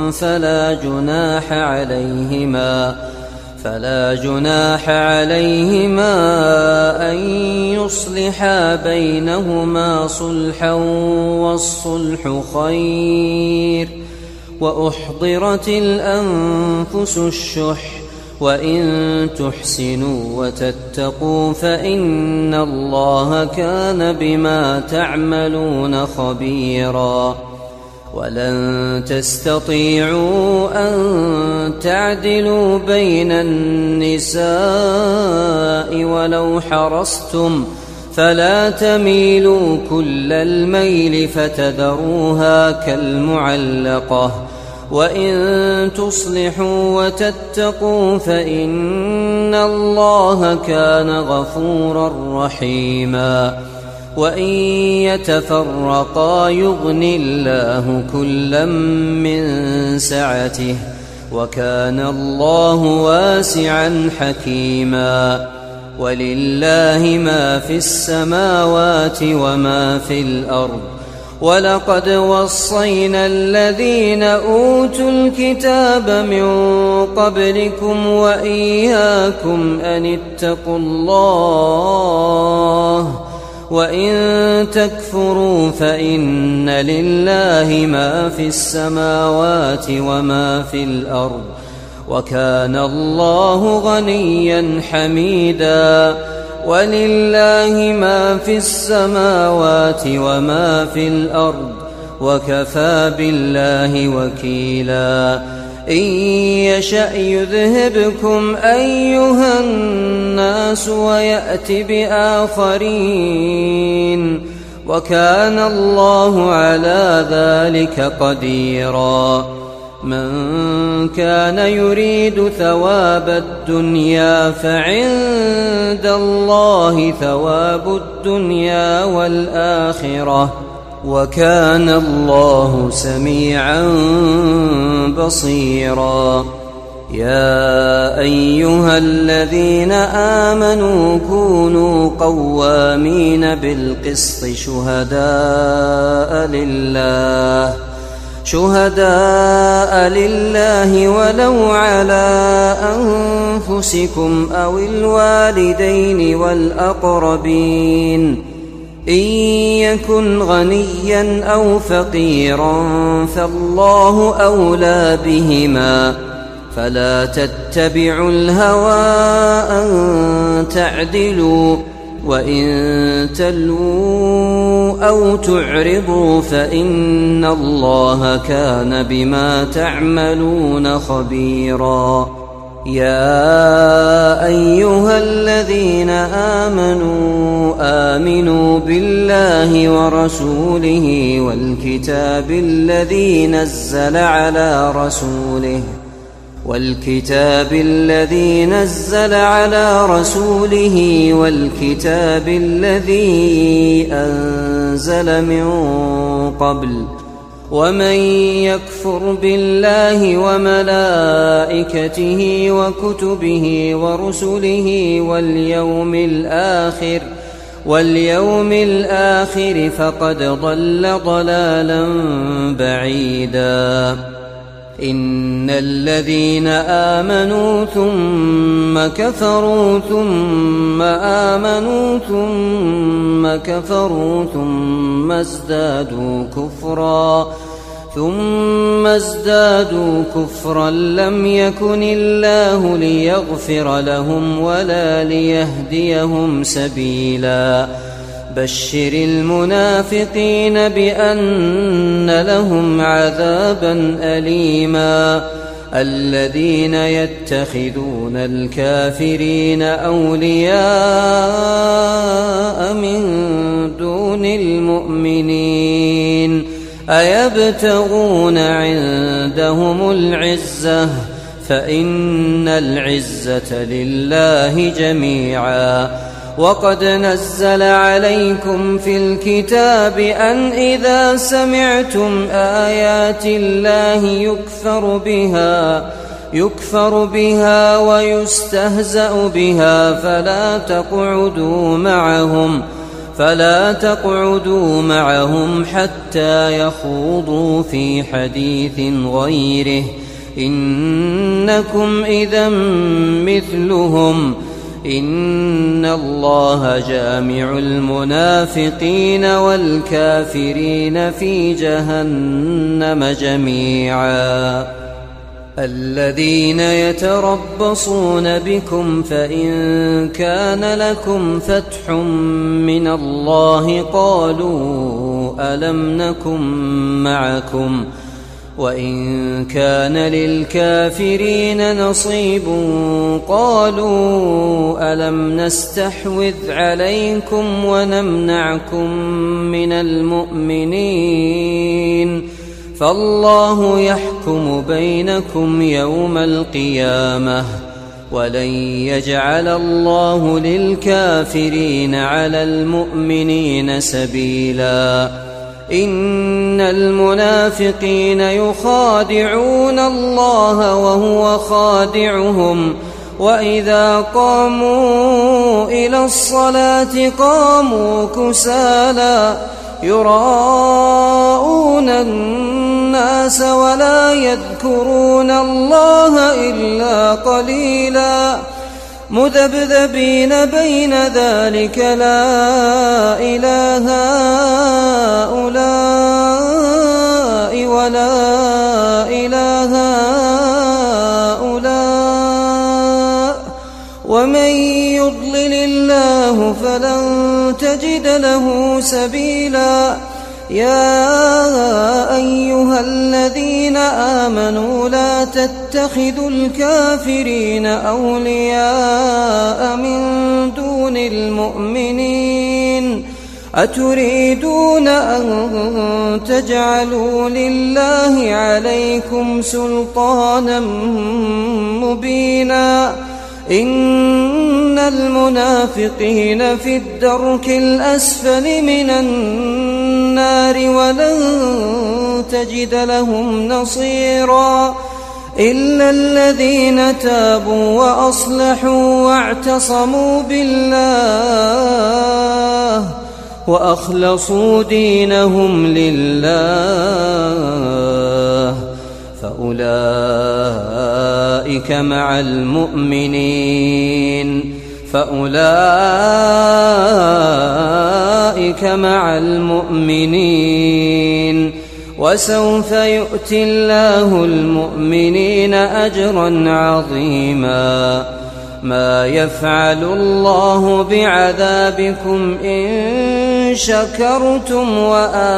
فلا جناح عليهما أن يصلحا بينهما صلحا والصلح خير وأحضرت الأنفس الشح وإن تحسنوا وتتقوا فإن الله كان بما تعملون خبيرا ولن تستطيعوا أن تعدلوا بين النساء ولو حرصتم فلا تميلوا كل الميل فتذروها كالمعلقة وإن تصلحوا وتتقوا فإن الله كان غفورا رحيما وإن يتفرقا يغن الله كلا من سعته وكان الله واسعا حكيما ولله ما في السماوات وما في الأرض ولقد وصينا الذين أوتوا الكتاب من قبلكم وإياكم أن اتقوا الله وإن تكفروا فإن لله ما في السماوات وما في الأرض وكان الله غنيا حميدا ولله ما في السماوات وما في الأرض وكفى بالله وكيلا إن يشأ يذهبكم أيها الناس ويأت بآخرين وكان الله على ذلك قديرا من كان يريد ثواب الدنيا فعند الله ثواب الدنيا والآخرة وكان الله سميعا بصيرا يا أيها الذين آمنوا كونوا قوامين بالقسط شهداء لله ولو على أنفسكم أو الوالدين والأقربين إن يكن غنيا أو فقيرا فالله أولى بهما فلا تتبعوا الهوى أن تعدلوا وإن تلووا أو تعرضوا فإن الله كان بما تعملون خبيرا يا أيها الذين آمنوا بالله ورسوله والكتاب الذي نزل على رسوله والكتاب الذي أنزل من قبل ومن يكفر بالله وملائكته وكتبه ورسله واليوم الآخر فقد ضل ضلالا بعيدا إن الذين آمنوا ثم كفروا ثم آمنوا ثم كفروا ثم ازدادوا كفرا لم يكن الله ليغفر لهم ولا ليهديهم سبيلا بشر المنافقين بأن لهم عذابا أليما الذين يتخذون الكافرين أولياء من دون المؤمنين أيبتغون عندهم العزة فإن العزة لله جميعا وقد نزل عليكم في الكتاب أن إذا سمعتم آيات الله يكفر بها ويستهزأ بها فلا تقعدوا معهم حتى يخوضوا في حديث غيره إنكم إذا مثلهم إن الله جامع المنافقين والكافرين في جهنم جميعا الذين يتربصون بكم فإن كان لكم فتح من الله قالوا ألم نكن معكم وإن كان للكافرين نصيب قالوا ألم نستحوذ عليكم ونمنعكم من المؤمنين فالله يحكم بينكم يوم القيامة ولن يجعل الله للكافرين على المؤمنين سبيلا إن المنافقين يخادعون الله وهو خادعهم وإذا قاموا إلى الصلاة قاموا كسالى يراءون الناس ولا يذكرون الله إلا قليلا مذبذبين بين ذلك لا إله هؤلاء ولا إله هؤلاء ومن يضلل الله فلن تجد له سبيلا يا أيها الذين آمنوا لا تتخذوا الكافرين أولياء من دون المؤمنين أتريدون أن تجعلوا لله عليكم سلطانا مبينا إن المنافقين في الدرك الأسفل من النار ولن تجد لهم نصيرا إلا الذين تابوا وأصلحوا واعتصموا بالله وأخلصوا دينهم لله فأولئك مع المؤمنين وسوف يؤتي الله المؤمنين أجرا عظيما ما يفعل الله بعذابكم إن شكرتم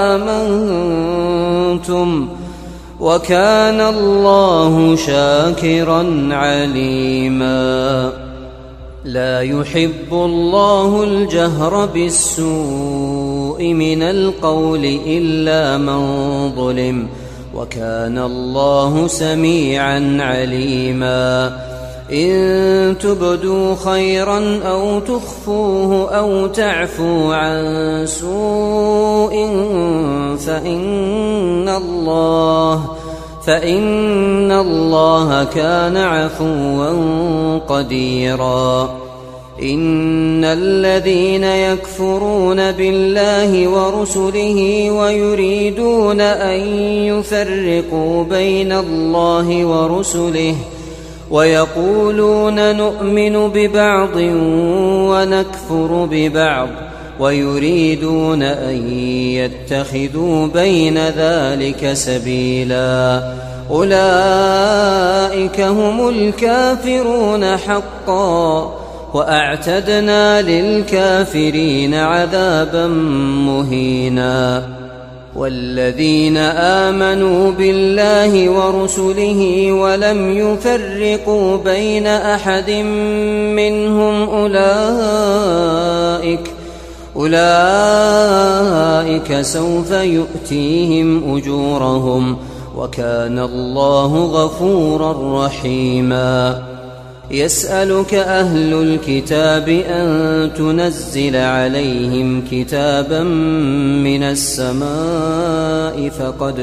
وآمنتم وكان الله شاكرا عليما لا يحب الله الجهر بالسوء من القول إلا من ظلم وكان الله سميعا عليما إن تبدوا خيرا أو تخفوه أو تعفوا عن سوء فإن الله كان عفوا قديرا إن الذين يكفرون بالله ورسله ويريدون أن يفرقوا بين الله ورسله ويقولون نؤمن ببعض ونكفر ببعض ويريدون أن يتخذوا بين ذلك سبيلا أولئك هم الكافرون حقا وأعتدنا للكافرين عذابا مهينا والذين آمنوا بالله ورسله ولم يفرقوا بين أحد منهم أولئك سوف يؤتيهم أجورهم وكان الله غفورا رحيما يسألك أهل الكتاب أن تنزل عليهم كتابا من السماء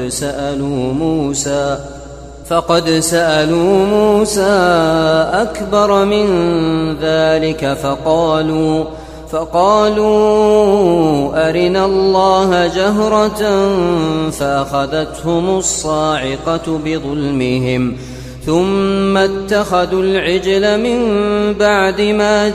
فقد سألوا موسى أكبر من ذلك فقالوا أرنا الله جهرة فأخذتهم الصاعقة بظلمهم ثم اتخذوا العجل من بعد ما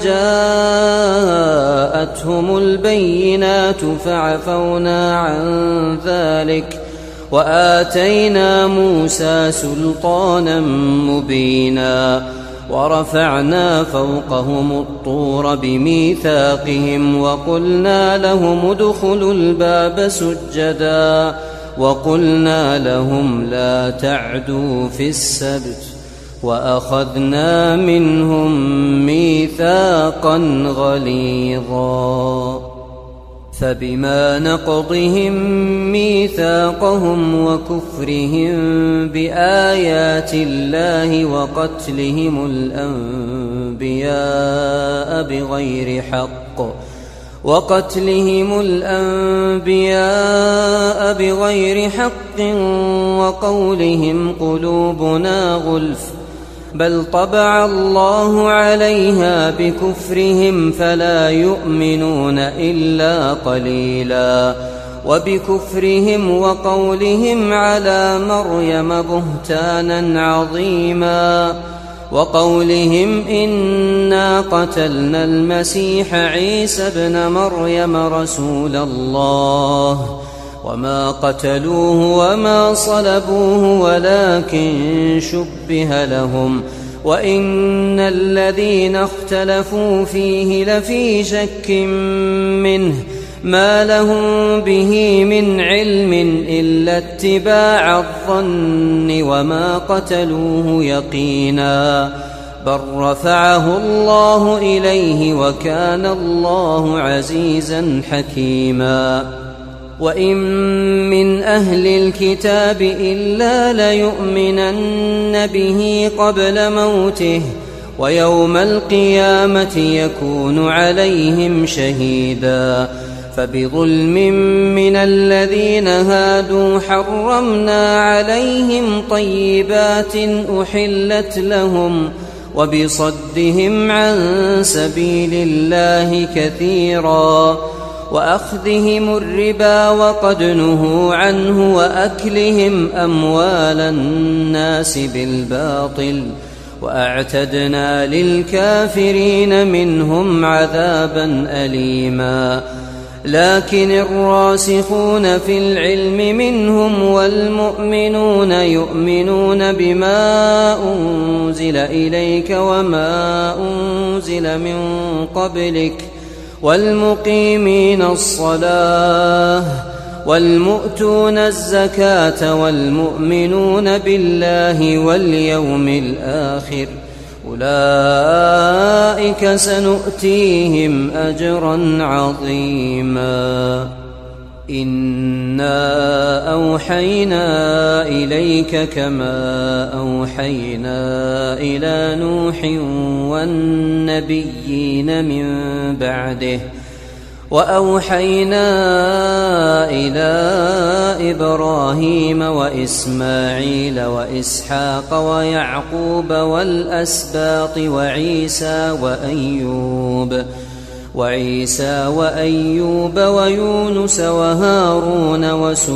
جاءتهم البينات فعفونا عن ذلك وآتينا موسى سلطانا مبينا ورفعنا فوقهم الطور بميثاقهم وقلنا لهم ادخلوا الباب سجدا وقلنا لهم لا تعدوا في السبت وأخذنا منهم ميثاقا غليظا فبما نقضهم ميثاقهم وكفرهم بآيات الله وقتلهم الأنبياء بغير حق وقولهم قلوبنا غلف بل طبع الله عليها بكفرهم فلا يؤمنون إلا قليلا وبكفرهم وقولهم على مريم بهتانا عظيما وقولهم إنا قتلنا المسيح عيسى ابن مريم رسول الله وما قتلوه وما صلبوه ولكن شبه لهم وإن الذين اختلفوا فيه لفي شك منه ما لهم به من علم إلا اتباع الظن وما قتلوه يقينا بل رفعه الله إليه وكان الله عزيزا حكيما وإن من أهل الكتاب إلا ليؤمنن به قبل موته ويوم القيامة يكون عليهم شهيدا فبظلم من الذين هادوا حرمنا عليهم طيبات أحلت لهم وبصدهم عن سبيل الله كثيرا وأخذهم الربا وقد نهوا عنه وأكلهم أموال الناس بالباطل وأعتدنا للكافرين منهم عذابا أليما لكن الراسخون في العلم منهم والمؤمنون يؤمنون بما أنزل إليك وما أنزل من قبلك والمقيمين الصلاة والمؤتون الزكاة والمؤمنون بالله واليوم الآخر أولئك سنؤتيهم أجرا عظيما إنا أوحينا إليك كما أوحينا إلى نوح والنبيين من بعده وأوحينا إلى إبراهيم وإسماعيل وإسحاق ويعقوب والأسباط وعيسى وأيوب ويونس وهارون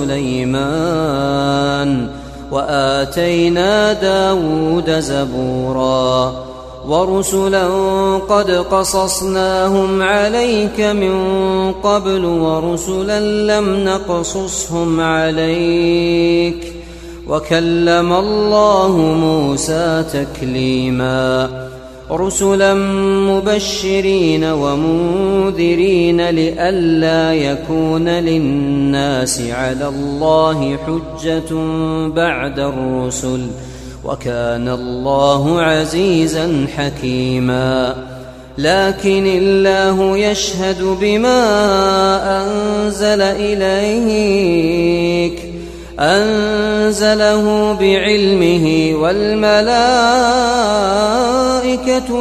وسليمان وآتينا داود زبورا ورسلا قد قصصناهم عليك من قبل ورسلا لم نقصصهم عليك وكلم الله موسى تكليما رسلا مبشرين ومنذرين لئلا يكون للناس على الله حجة بعد الرسل وكان الله عزيزا حكيما لكن الله يشهد بما أنزل إليك أنزله بعلمه والملائكة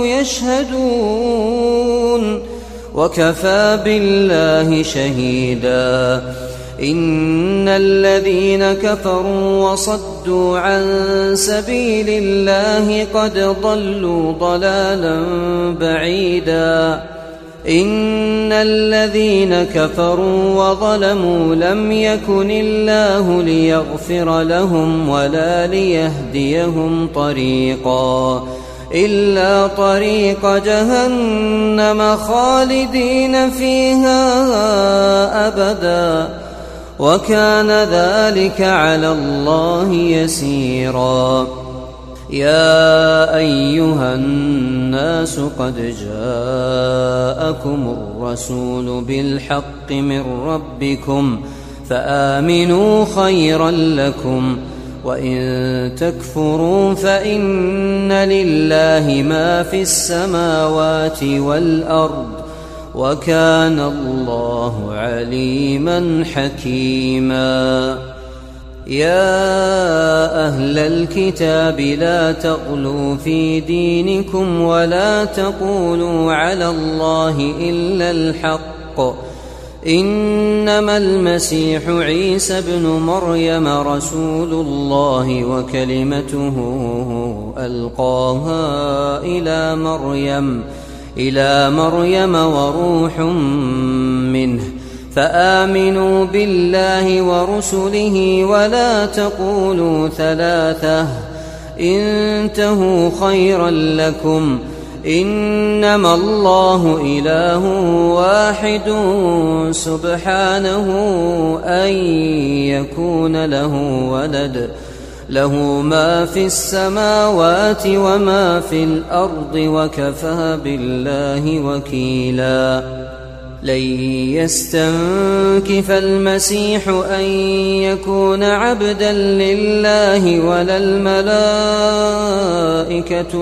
يشهدون وكفى بالله شهيدا إن الذين كفروا وصدوا عن سبيل الله قد ضلوا ضلالا بعيدا إن الذين كفروا وظلموا لم يكن الله ليغفر لهم ولا ليهديهم طريقا إلا طريق جهنم خالدين فيها أبدا وكان ذلك على الله يسيرا يا أيها الناس قد جاءكم الرسول بالحق من ربكم فآمنوا خيرا لكم وإن تكفروا فإن لله ما في السماوات والأرض وكان الله عليما حكيما يا أهل الكتاب لا تغلوا في دينكم ولا تقولوا على الله إلا الحق إنما المسيح عيسى ابن مريم رسول الله وكلمته ألقاها إلى مريم وروح منه فآمنوا بالله ورسله ولا تقولوا ثلاثة انتهوا خيرا لكم إنما الله إله واحد سبحانه أن يكون له ولد له ما في السماوات وما في الأرض وكفى بالله وكيلا لن يستنكف المسيح أن يكون عبدا لله ولا الملائكة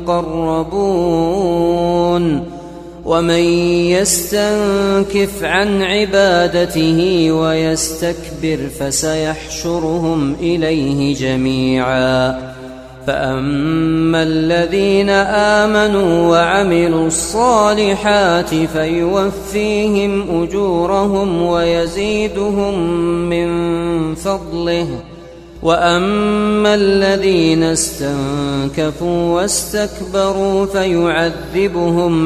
المقربون ومن يستنكف عن عبادته ويستكبر فسيحشرهم إليه جميعا فأما الذين آمنوا وعملوا الصالحات فيوفيهم أجورهم ويزيدهم من فضله وأما الذين استنكفوا واستكبروا فيعذبهم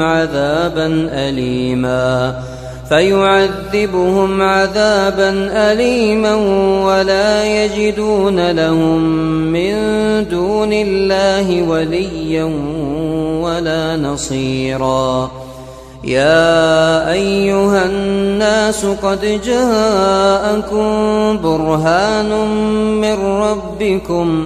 عذابا أليما ولا يجدون لهم من دون الله وليا ولا نصيرا يا أيها الناس قد جاءكم برهان من ربكم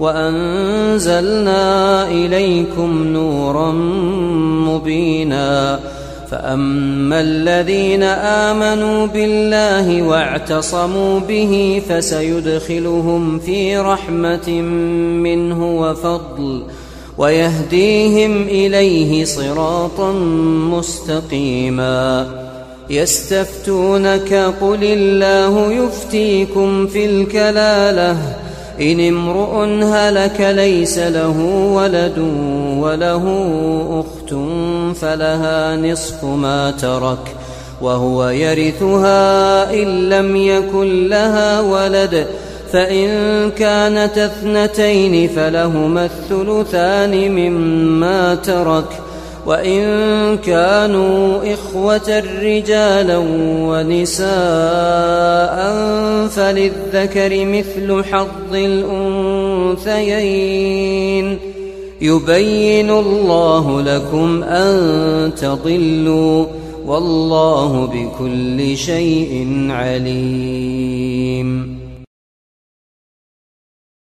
وأنزلنا إليكم نورا مبينا فأما الذين آمنوا بالله واعتصموا به فسيدخلهم في رحمة منه وفضل ويهديهم إليه صراطا مستقيما يستفتونك قل الله يفتيكم في الكلالة إن امرؤ هلك ليس له ولد وله أخت فلها نصف ما ترك وهو يرثها إن لم يكن لها ولد فإن كانت اثنتين فلهما الثلثان مما ترك وإن كانوا إخوة رجالا ونساء فللذكر مثل حظ الأنثيين يبين الله لكم أن تضلوا والله بكل شيء عليم